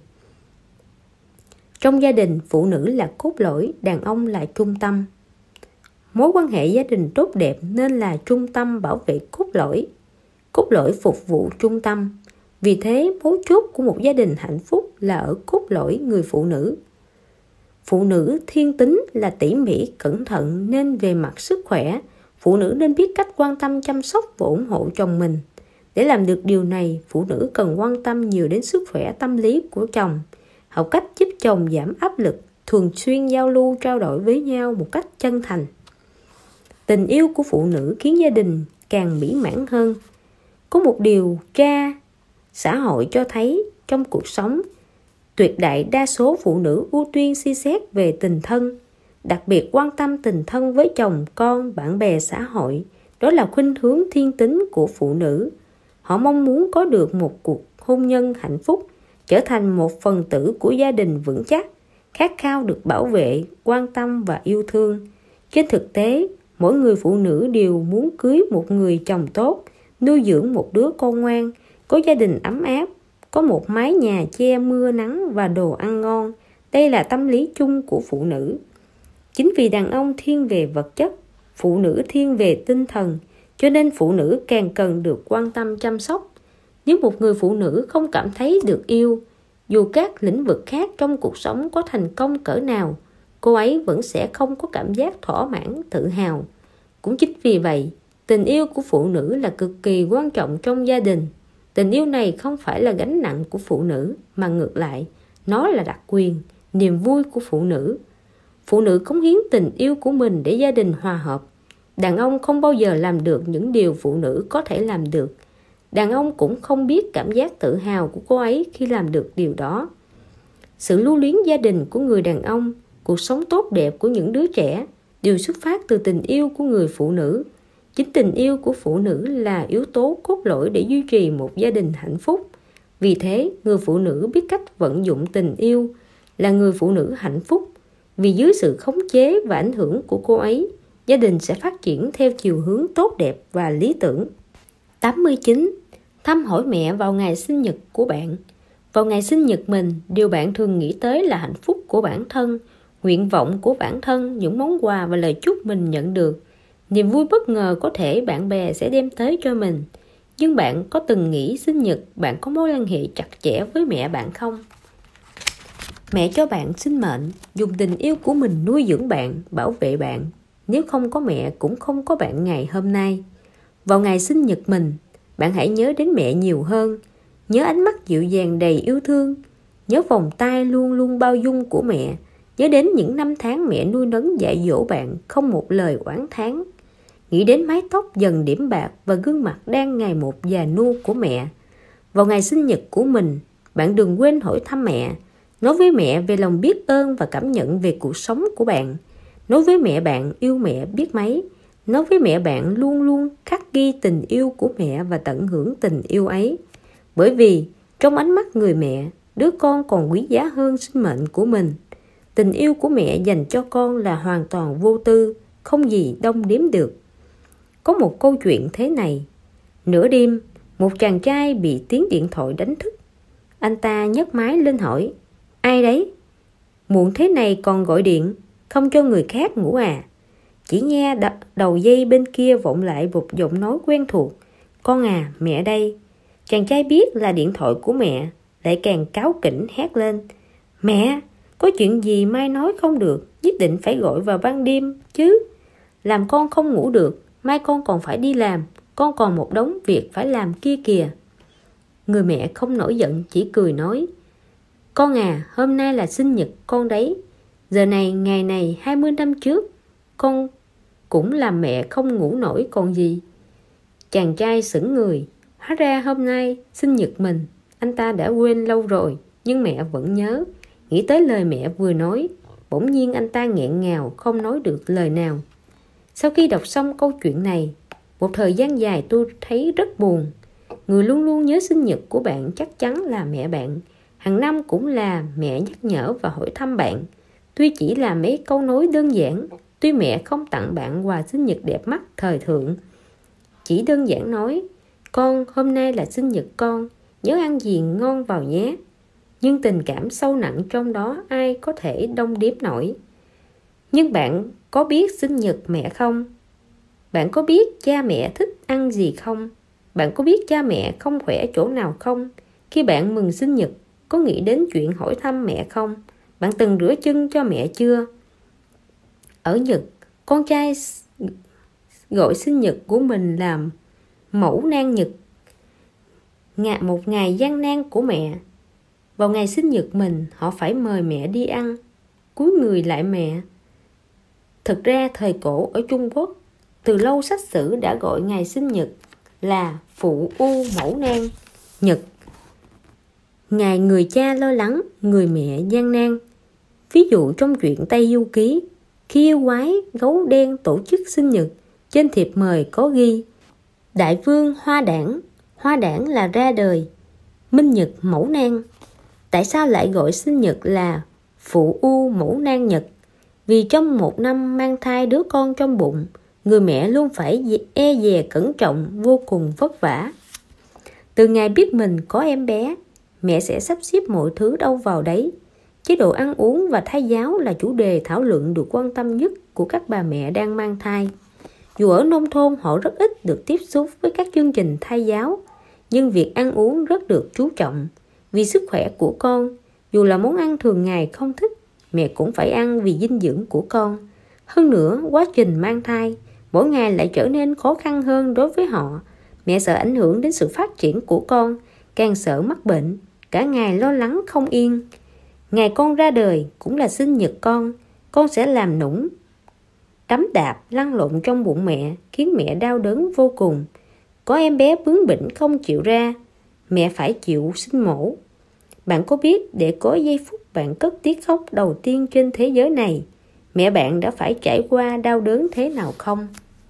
Trong gia đình, phụ nữ là cốt lõi, đàn ông là trung tâm. Mối quan hệ gia đình tốt đẹp nên là trung tâm bảo vệ cốt lõi, cốt lõi phục vụ trung tâm. Vì thế, mấu chốt của một gia đình hạnh phúc là ở cốt lõi người phụ nữ. Phụ nữ thiên tính là tỉ mỉ, cẩn thận, nên về mặt sức khỏe, phụ nữ nên biết cách quan tâm chăm sóc và ủng hộ chồng mình. Để làm được điều này, phụ nữ cần quan tâm nhiều đến sức khỏe tâm lý của chồng, học cách giúp chồng giảm áp lực, thường xuyên giao lưu trao đổi với nhau một cách chân thành. Tình yêu của phụ nữ khiến gia đình càng mỹ mãn hơn. Có một điều tra xã hội cho thấy trong cuộc sống, tuyệt đại đa số phụ nữ ưu tiên suy xét về tình thân, đặc biệt quan tâm tình thân với chồng, con, bạn bè, xã hội. Đó là khuynh hướng thiên tính của phụ nữ. Họ mong muốn có được một cuộc hôn nhân hạnh phúc, trở thành một phần tử của gia đình vững chắc, khát khao được bảo vệ, quan tâm và yêu thương. Trên thực tế, mỗi người phụ nữ đều muốn cưới một người chồng tốt, nuôi dưỡng một đứa con ngoan, có gia đình ấm áp, có một mái nhà che mưa nắng và đồ ăn ngon. Đây là tâm lý chung của phụ nữ. Chính vì đàn ông thiên về vật chất, phụ nữ thiên về tinh thần, cho nên phụ nữ càng cần được quan tâm chăm sóc. Nếu một người phụ nữ không cảm thấy được yêu, dù các lĩnh vực khác trong cuộc sống có thành công cỡ nào, cô ấy vẫn sẽ không có cảm giác thỏa mãn, tự hào. Cũng chính vì vậy, tình yêu của phụ nữ là cực kỳ quan trọng trong gia đình. Tình yêu này không phải là gánh nặng của phụ nữ, mà ngược lại, nó là đặc quyền, niềm vui của phụ nữ. Phụ nữ cống hiến tình yêu của mình để gia đình hòa hợp. Đàn ông không bao giờ làm được những điều phụ nữ có thể làm được. Đàn ông cũng không biết cảm giác tự hào của cô ấy khi làm được điều đó. Sự lưu luyến gia đình của người đàn ông, cuộc sống tốt đẹp của những đứa trẻ đều xuất phát từ tình yêu của người phụ nữ. Chính tình yêu của phụ nữ là yếu tố cốt lõi để duy trì một gia đình hạnh phúc. Vì thế, người phụ nữ biết cách vận dụng tình yêu là người phụ nữ hạnh phúc. Vì dưới sự khống chế và ảnh hưởng của cô ấy, gia đình sẽ phát triển theo chiều hướng tốt đẹp và lý tưởng. tám mươi chín. Thăm hỏi mẹ vào ngày sinh nhật của bạn. Vào ngày sinh nhật mình, điều bạn thường nghĩ tới là hạnh phúc của bản thân, nguyện vọng của bản thân, những món quà và lời chúc mình nhận được. Niềm vui bất ngờ có thể bạn bè sẽ đem tới cho mình. Nhưng bạn có từng nghĩ sinh nhật bạn có mối liên hệ chặt chẽ với mẹ bạn không? Mẹ cho bạn sinh mệnh, dùng tình yêu của mình nuôi dưỡng bạn, bảo vệ bạn. Nếu không có mẹ cũng không có bạn ngày hôm nay. Vào ngày sinh nhật mình, bạn hãy nhớ đến mẹ nhiều hơn. Nhớ ánh mắt dịu dàng đầy yêu thương. Nhớ vòng tay luôn luôn bao dung của mẹ. Nhớ đến những năm tháng mẹ nuôi nấng dạy dỗ bạn không một lời oán thán. Nghĩ đến mái tóc dần điểm bạc và gương mặt đang ngày một già nua của mẹ. Vào ngày sinh nhật của mình, bạn đừng quên hỏi thăm mẹ. Nói với mẹ về lòng biết ơn và cảm nhận về cuộc sống của bạn. Nói với mẹ bạn yêu mẹ biết mấy. Nói với mẹ bạn luôn luôn khắc ghi tình yêu của mẹ và tận hưởng tình yêu ấy. Bởi vì trong ánh mắt người mẹ, đứa con còn quý giá hơn sinh mệnh của mình. Tình yêu của mẹ dành cho con là hoàn toàn vô tư, không gì đong đếm được. Có một câu chuyện thế này. Nửa đêm, một chàng trai bị tiếng điện thoại đánh thức. Anh ta nhấc máy lên hỏi, ai đấy? Muộn thế này còn gọi điện, không cho người khác ngủ à? Chỉ nghe đầu dây bên kia vọng lại một giọng nói quen thuộc. Con à, mẹ đây. Chàng trai biết là điện thoại của mẹ, lại càng cáu kỉnh hét lên. Mẹ, có chuyện gì mai nói không được, nhất định phải gọi vào ban đêm chứ. Làm con không ngủ được, mai con còn phải đi làm, con còn một đống việc phải làm kia kìa. Người mẹ không nổi giận, chỉ cười nói, con à, hôm nay là sinh nhật con đấy. Giờ này, ngày này, hai mươi năm trước, con cũng làm mẹ không ngủ nổi còn gì. Chàng trai sững người, hóa ra hôm nay sinh nhật mình, anh ta đã quên lâu rồi, nhưng mẹ vẫn nhớ. Nghĩ tới lời mẹ vừa nói, bỗng nhiên anh ta nghẹn ngào, không nói được lời nào. Sau khi đọc xong câu chuyện này, một thời gian dài tôi thấy rất buồn. Người luôn luôn nhớ sinh nhật của bạn chắc chắn là mẹ bạn. Hàng năm cũng là mẹ nhắc nhở và hỏi thăm bạn. Tuy chỉ là mấy câu nói đơn giản, tuy mẹ không tặng bạn quà sinh nhật đẹp mắt thời thượng, chỉ đơn giản nói, con hôm nay là sinh nhật con, nhớ ăn gì ngon vào nhé. Nhưng tình cảm sâu nặng trong đó ai có thể đong đếm nổi. Nhưng bạn có biết sinh nhật mẹ không? Bạn có biết cha mẹ thích ăn gì không? Bạn có biết cha mẹ không khỏe chỗ nào không? Khi bạn mừng sinh nhật, có nghĩ đến chuyện hỏi thăm mẹ không? Bạn từng rửa chân cho mẹ chưa? Ở Nhật, con trai gọi sinh nhật của mình là mẫu nan nhật, một ngày gian nan của mẹ. Vào ngày sinh nhật mình, họ phải mời mẹ đi ăn, cúi người lại mẹ. Thực ra thời cổ ở Trung Quốc, từ lâu sách sử đã gọi ngày sinh nhật là phụ u mẫu nan nhật, ngày người cha lo lắng, người mẹ gian nan. Ví dụ trong truyện Tây Du Ký, khi yêu quái gấu đen tổ chức sinh nhật, trên thiệp mời có ghi Đại vương Hoa Đản, Hoa Đản là ra đời, minh nhật mẫu nan. Tại sao lại gọi sinh nhật là phụ u mẫu nan nhật? Vì trong một năm mang thai đứa con trong bụng, người mẹ luôn phải e dè cẩn trọng, vô cùng vất vả. Từ ngày biết mình có em bé, mẹ sẽ sắp xếp mọi thứ đâu vào đấy. Chế độ ăn uống và thai giáo là chủ đề thảo luận được quan tâm nhất của các bà mẹ đang mang thai. Dù ở nông thôn họ rất ít được tiếp xúc với các chương trình thai giáo, nhưng việc ăn uống rất được chú trọng. Vì sức khỏe của con, dù là món ăn thường ngày không thích, mẹ cũng phải ăn vì dinh dưỡng của con. Hơn nữa, quá trình mang thai, mỗi ngày lại trở nên khó khăn hơn đối với họ. Mẹ sợ ảnh hưởng đến sự phát triển của con, càng sợ mắc bệnh, cả ngày lo lắng không yên. Ngày con ra đời cũng là sinh nhật con, con sẽ làm nũng, đấm đạp, lăn lộn trong bụng mẹ, khiến mẹ đau đớn vô cùng. Có em bé bướng bỉnh không chịu ra, mẹ phải chịu sinh mổ. Bạn có biết để có giây phút bạn cất tiếng khóc đầu tiên trên thế giới này, mẹ bạn đã phải trải qua đau đớn thế nào không?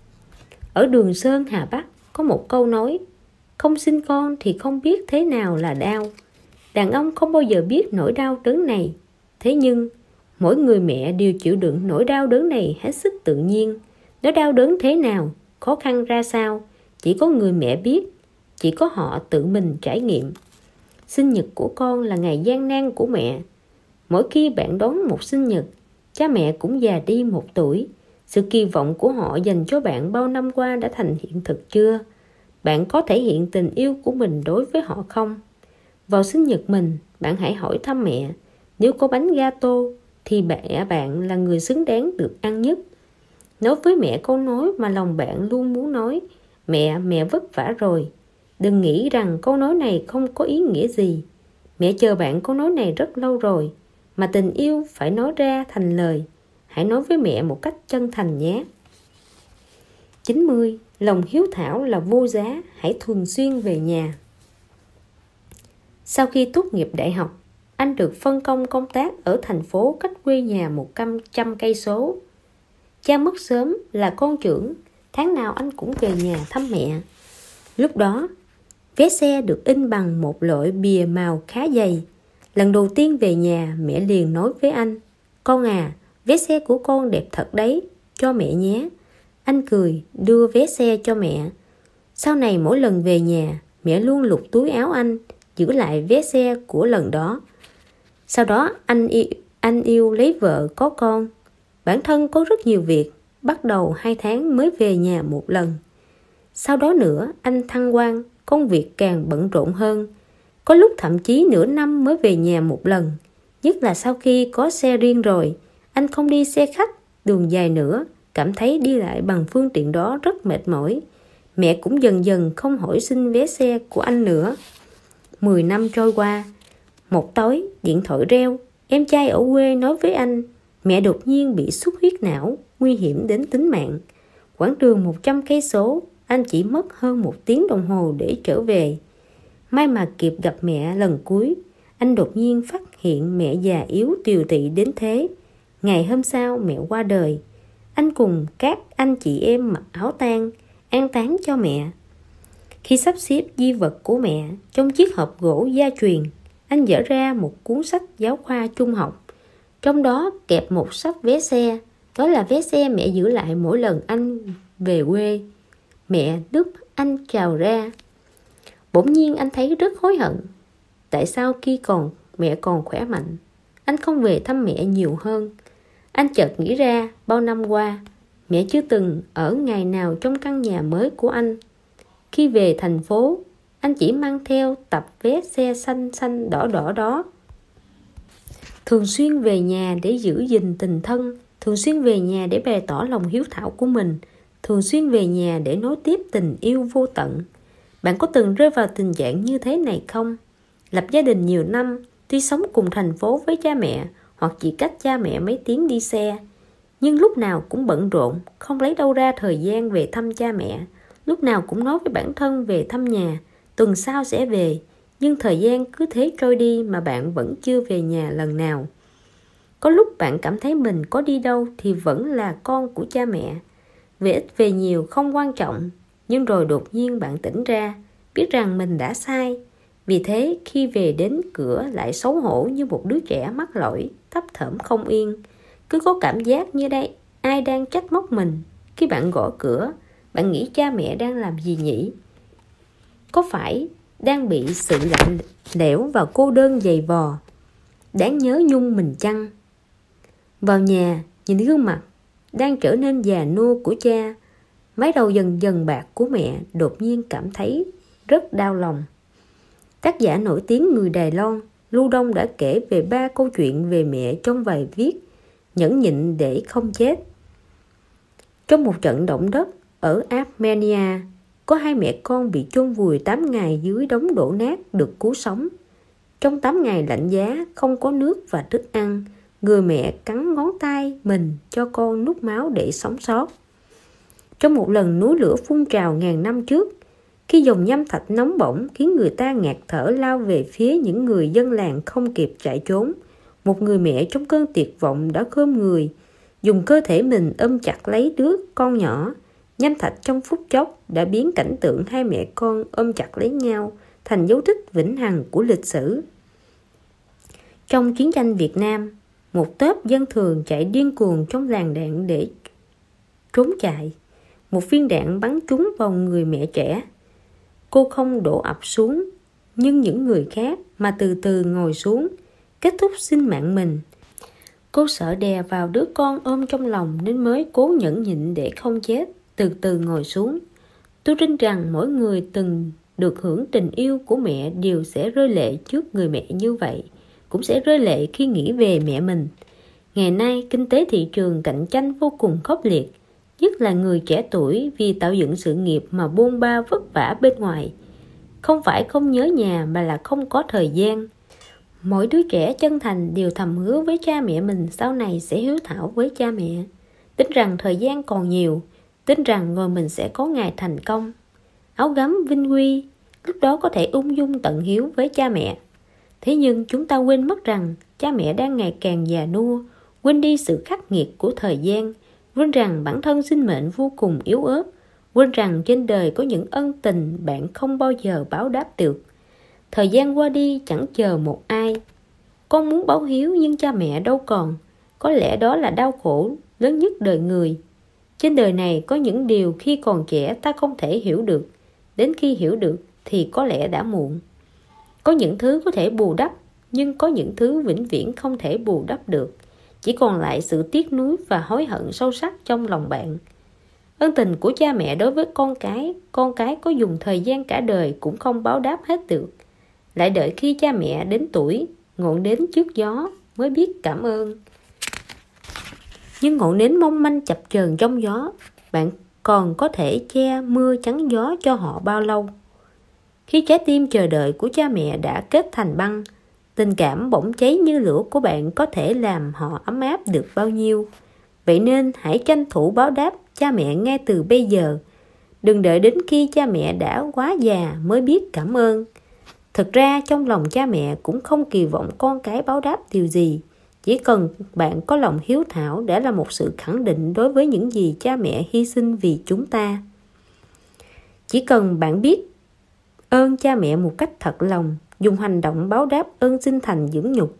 Ở Đường Sơn, Hà Bắc có một câu nói, không sinh con thì không biết thế nào là đau. Đàn ông không bao giờ biết nỗi đau đớn này. Thế nhưng, mỗi người mẹ đều chịu đựng nỗi đau đớn này hết sức tự nhiên. Nó đau đớn thế nào, khó khăn ra sao, chỉ có người mẹ biết, chỉ có họ tự mình trải nghiệm. Sinh nhật của con là ngày gian nan của mẹ. Mỗi khi bạn đón một sinh nhật, cha mẹ cũng già đi một tuổi. Sự kỳ vọng của họ dành cho bạn bao năm qua đã thành hiện thực chưa? Bạn có thể hiện tình yêu của mình đối với họ không? Vào sinh nhật mình, bạn hãy hỏi thăm mẹ. Nếu có bánh gato thì mẹ bạn là người xứng đáng được ăn nhất. Nói với mẹ câu nói mà lòng bạn luôn muốn nói: Mẹ, mẹ vất vả rồi. Đừng nghĩ rằng câu nói này không có ý nghĩa gì. Mẹ chờ bạn câu nói này rất lâu rồi, mà tình yêu phải nói ra thành lời. Hãy nói với mẹ một cách chân thành nhé. chín mươi. Lòng hiếu thảo là vô giá, hãy thường xuyên về nhà. Sau khi tốt nghiệp đại học, anh được phân công công tác ở thành phố cách quê nhà một trăm cây số. Cha mất sớm là con trưởng, tháng nào anh cũng về nhà thăm mẹ. Lúc đó, vé xe được in bằng một loại bìa màu khá dày. Lần đầu tiên về nhà, mẹ liền nói với anh: Con à, vé xe của con đẹp thật đấy, cho mẹ nhé. Anh cười, đưa vé xe cho mẹ. Sau này mỗi lần về nhà, mẹ luôn lục túi áo anh, giữ lại vé xe của lần đó. Sau đó anh yêu, anh yêu lấy vợ có con. Bản thân có rất nhiều việc, bắt đầu hai tháng mới về nhà một lần. Sau đó nữa anh thăng quan, công việc càng bận rộn hơn. Có lúc thậm chí nửa năm mới về nhà một lần. Nhất là sau khi có xe riêng rồi, anh không đi xe khách đường dài nữa, cảm thấy đi lại bằng phương tiện đó rất mệt mỏi. Mẹ cũng dần dần không hỏi xin vé xe của anh nữa. Mười năm trôi qua, một tối điện thoại reo, em trai ở quê nói với anh: Mẹ đột nhiên bị xuất huyết não, nguy hiểm đến tính mạng. Quãng đường một trăm cây số, anh chỉ mất hơn một tiếng đồng hồ để trở về. May mà kịp gặp mẹ lần cuối, anh đột nhiên phát hiện mẹ già yếu tiều tụy đến thế. Ngày hôm sau mẹ qua đời, anh cùng các anh chị em mặc áo tang, an táng cho mẹ. Khi sắp xếp di vật của mẹ trong chiếc hộp gỗ gia truyền, anh dở ra một cuốn sách giáo khoa trung học. Trong đó kẹp một sấp vé xe, đó là vé xe mẹ giữ lại mỗi lần anh về quê. Mẹ nước anh trào ra. Bỗng nhiên anh thấy rất hối hận. Tại sao khi còn mẹ còn khỏe mạnh, anh không về thăm mẹ nhiều hơn? Anh chợt nghĩ ra, bao năm qua, mẹ chưa từng ở ngày nào trong căn nhà mới của anh. Khi về thành phố, anh chỉ mang theo tập vé xe xanh xanh đỏ đỏ đó. Thường xuyên về nhà để giữ gìn tình thân, thường xuyên về nhà để bày tỏ lòng hiếu thảo của mình, thường xuyên về nhà để nối tiếp tình yêu vô tận. Bạn có từng rơi vào tình trạng như thế này không? Lập gia đình nhiều năm, tuy sống cùng thành phố với cha mẹ hoặc chỉ cách cha mẹ mấy tiếng đi xe, nhưng lúc nào cũng bận rộn, không lấy đâu ra thời gian về thăm cha mẹ. Lúc nào cũng nói với bản thân về thăm nhà, tuần sau sẽ về, nhưng thời gian cứ thế trôi đi mà bạn vẫn chưa về nhà lần nào. Có lúc bạn cảm thấy mình có đi đâu thì vẫn là con của cha mẹ. Về ít về nhiều không quan trọng, nhưng rồi đột nhiên bạn tỉnh ra, biết rằng mình đã sai. Vì thế khi về đến cửa lại xấu hổ như một đứa trẻ mắc lỗi, thấp thỏm không yên. Cứ có cảm giác như đây ai đang trách móc mình. Khi bạn gõ cửa, bạn nghĩ cha mẹ đang làm gì nhỉ? Có phải đang bị sự lạnh lẽo và cô đơn dày vò, đáng nhớ nhung mình chăng? Vào nhà, nhìn gương mặt đang trở nên già nua của cha, mái đầu dần dần bạc của mẹ, đột nhiên cảm thấy rất đau lòng. Tác giả nổi tiếng người Đài Loan Lưu Đông đã kể về ba câu chuyện về mẹ trong bài viết Nhẫn nhịn để không chết. Trong một trận động đất ở Armenia, có hai mẹ con bị chôn vùi tám ngày dưới đống đổ nát được cứu sống. Trong tám ngày lạnh giá, không có nước và thức ăn, người mẹ cắn ngón tay mình cho con nuốt máu để sống sót. Trong một lần núi lửa phun trào ngàn năm trước, khi dòng nham thạch nóng bỏng khiến người ta ngạt thở lao về phía những người dân làng không kịp chạy trốn, một người mẹ trong cơn tuyệt vọng đã khom người, dùng cơ thể mình ôm chặt lấy đứa con nhỏ. Nham thạch trong phút chốc đã biến cảnh tượng hai mẹ con ôm chặt lấy nhau thành dấu tích vĩnh hằng của lịch sử. Trong chiến tranh Việt Nam, một tốp dân thường chạy điên cuồng trong làn đạn để trốn chạy. Một viên đạn bắn trúng vào người mẹ trẻ. Cô không đổ ập xuống, nhưng những người khác mà từ từ ngồi xuống, kết thúc sinh mạng mình. Cô sợ đè vào đứa con ôm trong lòng nên mới cố nhẫn nhịn để không chết, từ từ ngồi xuống. Tôi tin rằng mỗi người từng được hưởng tình yêu của mẹ đều sẽ rơi lệ trước người mẹ như vậy. cũng sẽ rơi lệ khi nghĩ về mẹ mình. Ngày nay, kinh tế thị trường cạnh tranh vô cùng khốc liệt, nhất là người trẻ tuổi vì tạo dựng sự nghiệp mà bôn ba vất vả bên ngoài. Không phải không nhớ nhà mà là không có thời gian. Mỗi đứa trẻ chân thành đều thầm hứa với cha mẹ mình sau này sẽ hiếu thảo với cha mẹ. Tính rằng thời gian còn nhiều, tính rằng rồi mình sẽ có ngày thành công. Áo gấm vinh quy, lúc đó có thể ung dung tận hiếu với cha mẹ. Thế nhưng chúng ta quên mất rằng cha mẹ đang ngày càng già nua, quên đi sự khắc nghiệt của thời gian, quên rằng bản thân sinh mệnh vô cùng yếu ớt, quên rằng trên đời có những ân tình bạn không bao giờ báo đáp được. Thời gian qua đi chẳng chờ một ai. Con muốn báo hiếu nhưng cha mẹ đâu còn. Có lẽ đó là đau khổ lớn nhất đời người. Trên đời này có những điều khi còn trẻ ta không thể hiểu được. Đến khi hiểu được thì có lẽ đã muộn. Có những thứ có thể bù đắp, nhưng có những thứ vĩnh viễn không thể bù đắp được. Chỉ còn lại sự tiếc nuối và hối hận sâu sắc trong lòng bạn. Ân tình của cha mẹ đối với con cái, con cái có dùng thời gian cả đời cũng không báo đáp hết được. Lại đợi khi cha mẹ đến tuổi, ngọn nến trước gió mới biết cảm ơn. Nhưng ngọn nến mong manh chập chờn trong gió, bạn còn có thể che mưa chắn gió cho họ bao lâu? Khi trái tim chờ đợi của cha mẹ đã kết thành băng, tình cảm bỗng cháy như lửa của bạn có thể làm họ ấm áp được bao nhiêu? Vậy nên hãy tranh thủ báo đáp cha mẹ ngay từ bây giờ. Đừng đợi đến khi cha mẹ đã quá già mới biết cảm ơn. Thực ra trong lòng cha mẹ cũng không kỳ vọng con cái báo đáp điều gì. Chỉ cần bạn có lòng hiếu thảo đã là một sự khẳng định đối với những gì cha mẹ hy sinh vì chúng ta. Chỉ cần bạn biết ơn cha mẹ một cách thật lòng, dùng hành động báo đáp ơn sinh thành dưỡng nhục.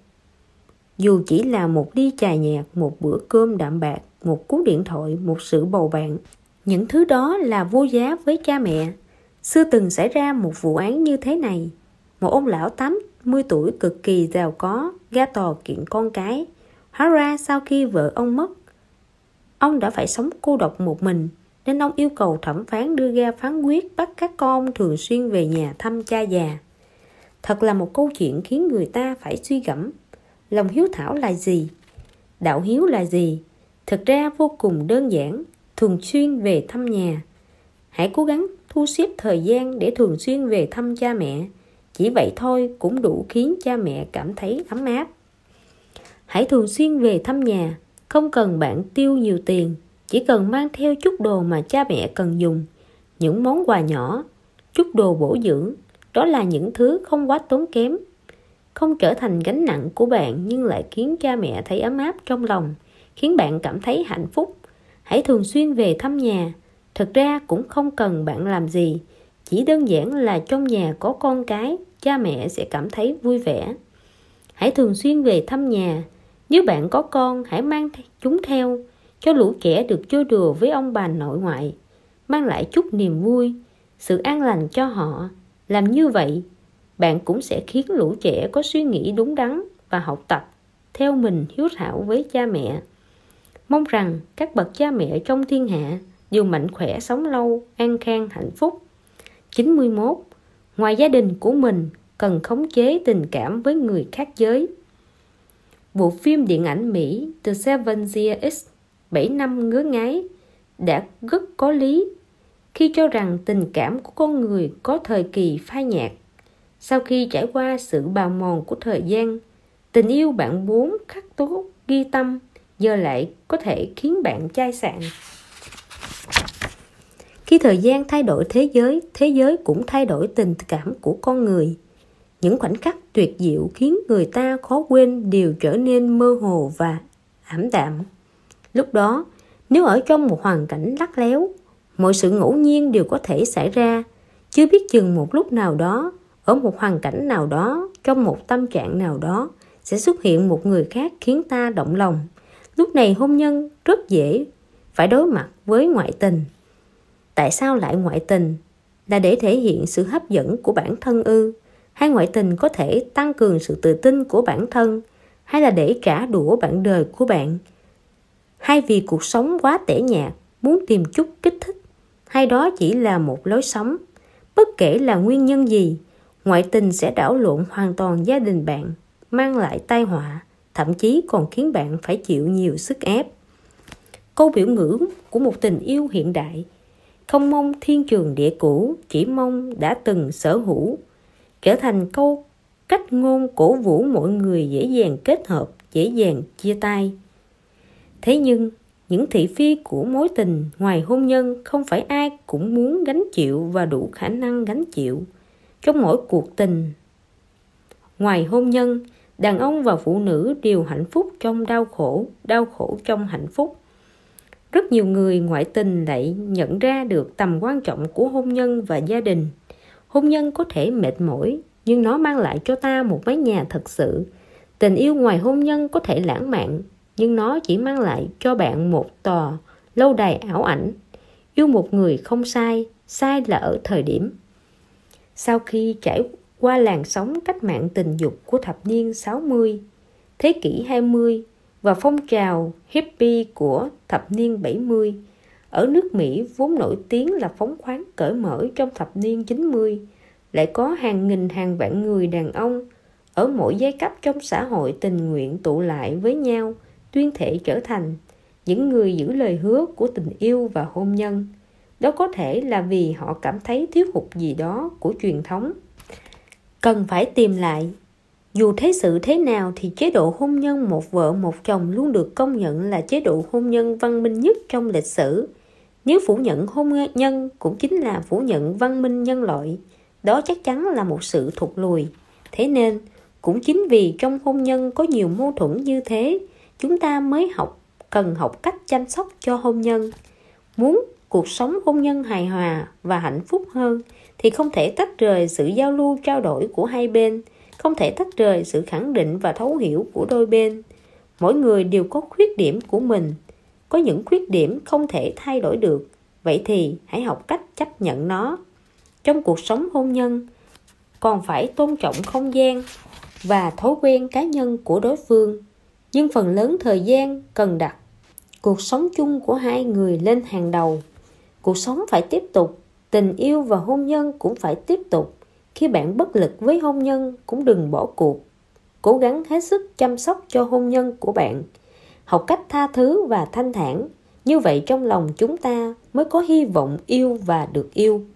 Dù chỉ là một ly trà nhạt, một bữa cơm đạm bạc, một cú điện thoại, một sự bầu bạn. Những thứ đó là vô giá với cha mẹ. Xưa từng xảy ra một vụ án như thế này. Một ông lão tám mươi tuổi cực kỳ giàu có, ra tòa kiện con cái. Hóa ra sau khi vợ ông mất, ông đã phải sống cô độc một mình, nên ông yêu cầu thẩm phán đưa ra phán quyết bắt các con thường xuyên về nhà thăm cha già. Thật là một câu chuyện khiến người ta phải suy gẫm. Lòng hiếu thảo là gì? Đạo hiếu là gì? Thực ra vô cùng đơn giản, thường xuyên về thăm nhà. Hãy cố gắng thu xếp thời gian để thường xuyên về thăm cha mẹ. Chỉ vậy thôi cũng đủ khiến cha mẹ cảm thấy ấm áp. Hãy thường xuyên về thăm nhà, không cần bạn tiêu nhiều tiền, chỉ cần mang theo chút đồ mà cha mẹ cần dùng, những món quà nhỏ, chút đồ bổ dưỡng. Đó là những thứ không quá tốn kém, không trở thành gánh nặng của bạn nhưng lại khiến cha mẹ thấy ấm áp trong lòng, khiến bạn cảm thấy hạnh phúc. Hãy thường xuyên về thăm nhà. Thực ra cũng không cần bạn làm gì, chỉ đơn giản là trong nhà có con cái, cha mẹ sẽ cảm thấy vui vẻ. Hãy thường xuyên về thăm nhà. Nếu bạn có con, hãy mang chúng theo, cho lũ trẻ được chơi đùa với ông bà nội ngoại, mang lại chút niềm vui, sự an lành cho họ. Làm như vậy, bạn cũng sẽ khiến lũ trẻ có suy nghĩ đúng đắn và học tập theo mình hiếu thảo với cha mẹ. Mong rằng các bậc cha mẹ trong thiên hạ đều mạnh khỏe, sống lâu, an khang, hạnh phúc. chín mươi mốt. Ngoài gia đình của mình, cần khống chế tình cảm với người khác giới. Bộ phim điện ảnh Mỹ The Seven Years, bảy năm ngứa ngáy, đã rất có lý khi cho rằng tình cảm của con người có thời kỳ phai nhạt. Sau khi trải qua sự bào mòn của thời gian, tình yêu bạn vốn khắc tốt, ghi tâm, giờ lại có thể khiến bạn chai sạn. Khi thời gian thay đổi thế giới, thế giới cũng thay đổi tình cảm của con người. Những khoảnh khắc tuyệt diệu khiến người ta khó quên đều trở nên mơ hồ và ảm đạm. Lúc đó, nếu ở trong một hoàn cảnh lắt léo, mọi sự ngẫu nhiên đều có thể xảy ra. Chưa biết chừng một lúc nào đó, ở một hoàn cảnh nào đó, trong một tâm trạng nào đó, sẽ xuất hiện một người khác khiến ta động lòng. Lúc này hôn nhân rất dễ phải đối mặt với ngoại tình. Tại sao lại ngoại tình? Là để thể hiện sự hấp dẫn của bản thân ư? Hay ngoại tình có thể tăng cường sự tự tin của bản thân? Hay là để trả đũa bạn đời của bạn? Hay vì cuộc sống quá tẻ nhạt, muốn tìm chút kích thích? Hay đó chỉ là một lối sống? Bất kể là nguyên nhân gì, ngoại tình sẽ đảo lộn hoàn toàn gia đình bạn, mang lại tai họa, thậm chí còn khiến bạn phải chịu nhiều sức ép. Câu biểu ngữ của một tình yêu hiện đại: không mong thiên trường địa cửu, chỉ mong đã từng sở hữu, trở thành câu cách ngôn cổ vũ mọi người dễ dàng kết hợp, dễ dàng chia tay. Thế nhưng, những thị phi của mối tình ngoài hôn nhân không phải ai cũng muốn gánh chịu và đủ khả năng gánh chịu. Trong mỗi cuộc tình ngoài hôn nhân, đàn ông và phụ nữ đều hạnh phúc trong đau khổ, đau khổ trong hạnh phúc. Rất nhiều người ngoại tình lại nhận ra được tầm quan trọng của hôn nhân và gia đình. Hôn nhân có thể mệt mỏi, nhưng nó mang lại cho ta một mái nhà thật sự. Tình yêu ngoài hôn nhân có thể lãng mạn, nhưng nó chỉ mang lại cho bạn một tòa lâu đài ảo ảnh. Yêu một người không sai, sai là ở thời điểm. Sau khi trải qua làn sóng cách mạng tình dục của thập niên sáu mươi, thế kỷ hai mươi và phong trào hippie của thập niên bảy mươi, ở nước Mỹ vốn nổi tiếng là phóng khoáng cởi mở trong thập niên chín mươi, lại có hàng nghìn hàng vạn người đàn ông ở mỗi giai cấp trong xã hội tình nguyện tụ lại với nhau, tuyên thệ trở thành những người giữ lời hứa của tình yêu và hôn nhân. Đó có thể là vì họ cảm thấy thiếu hụt gì đó của truyền thống, cần phải tìm lại. Dù thế sự thế nào thì chế độ hôn nhân một vợ một chồng luôn được công nhận là chế độ hôn nhân văn minh nhất trong lịch sử. Nếu phủ nhận hôn nhân cũng chính là phủ nhận văn minh nhân loại, đó chắc chắn là một sự thụt lùi. Thế nên, cũng chính vì trong hôn nhân có nhiều mâu thuẫn như thế, chúng ta mới học cần học cách chăm sóc cho hôn nhân. Muốn cuộc sống hôn nhân hài hòa và hạnh phúc hơn thì không thể tách rời sự giao lưu trao đổi của hai bên, không thể tách rời sự khẳng định và thấu hiểu của đôi bên. Mỗi người đều có khuyết điểm của mình, có những khuyết điểm không thể thay đổi được, vậy thì hãy học cách chấp nhận nó. Trong cuộc sống hôn nhân, còn phải tôn trọng không gian và thói quen cá nhân của đối phương, nhưng phần lớn thời gian cần đặt cuộc sống chung của hai người lên hàng đầu. Cuộc sống phải tiếp tục, tình yêu và hôn nhân cũng phải tiếp tục. Khi bạn bất lực với hôn nhân cũng đừng bỏ cuộc. Cố gắng hết sức chăm sóc cho hôn nhân của bạn. Học cách tha thứ và thanh thản. Như vậy trong lòng chúng ta mới có hy vọng yêu và được yêu.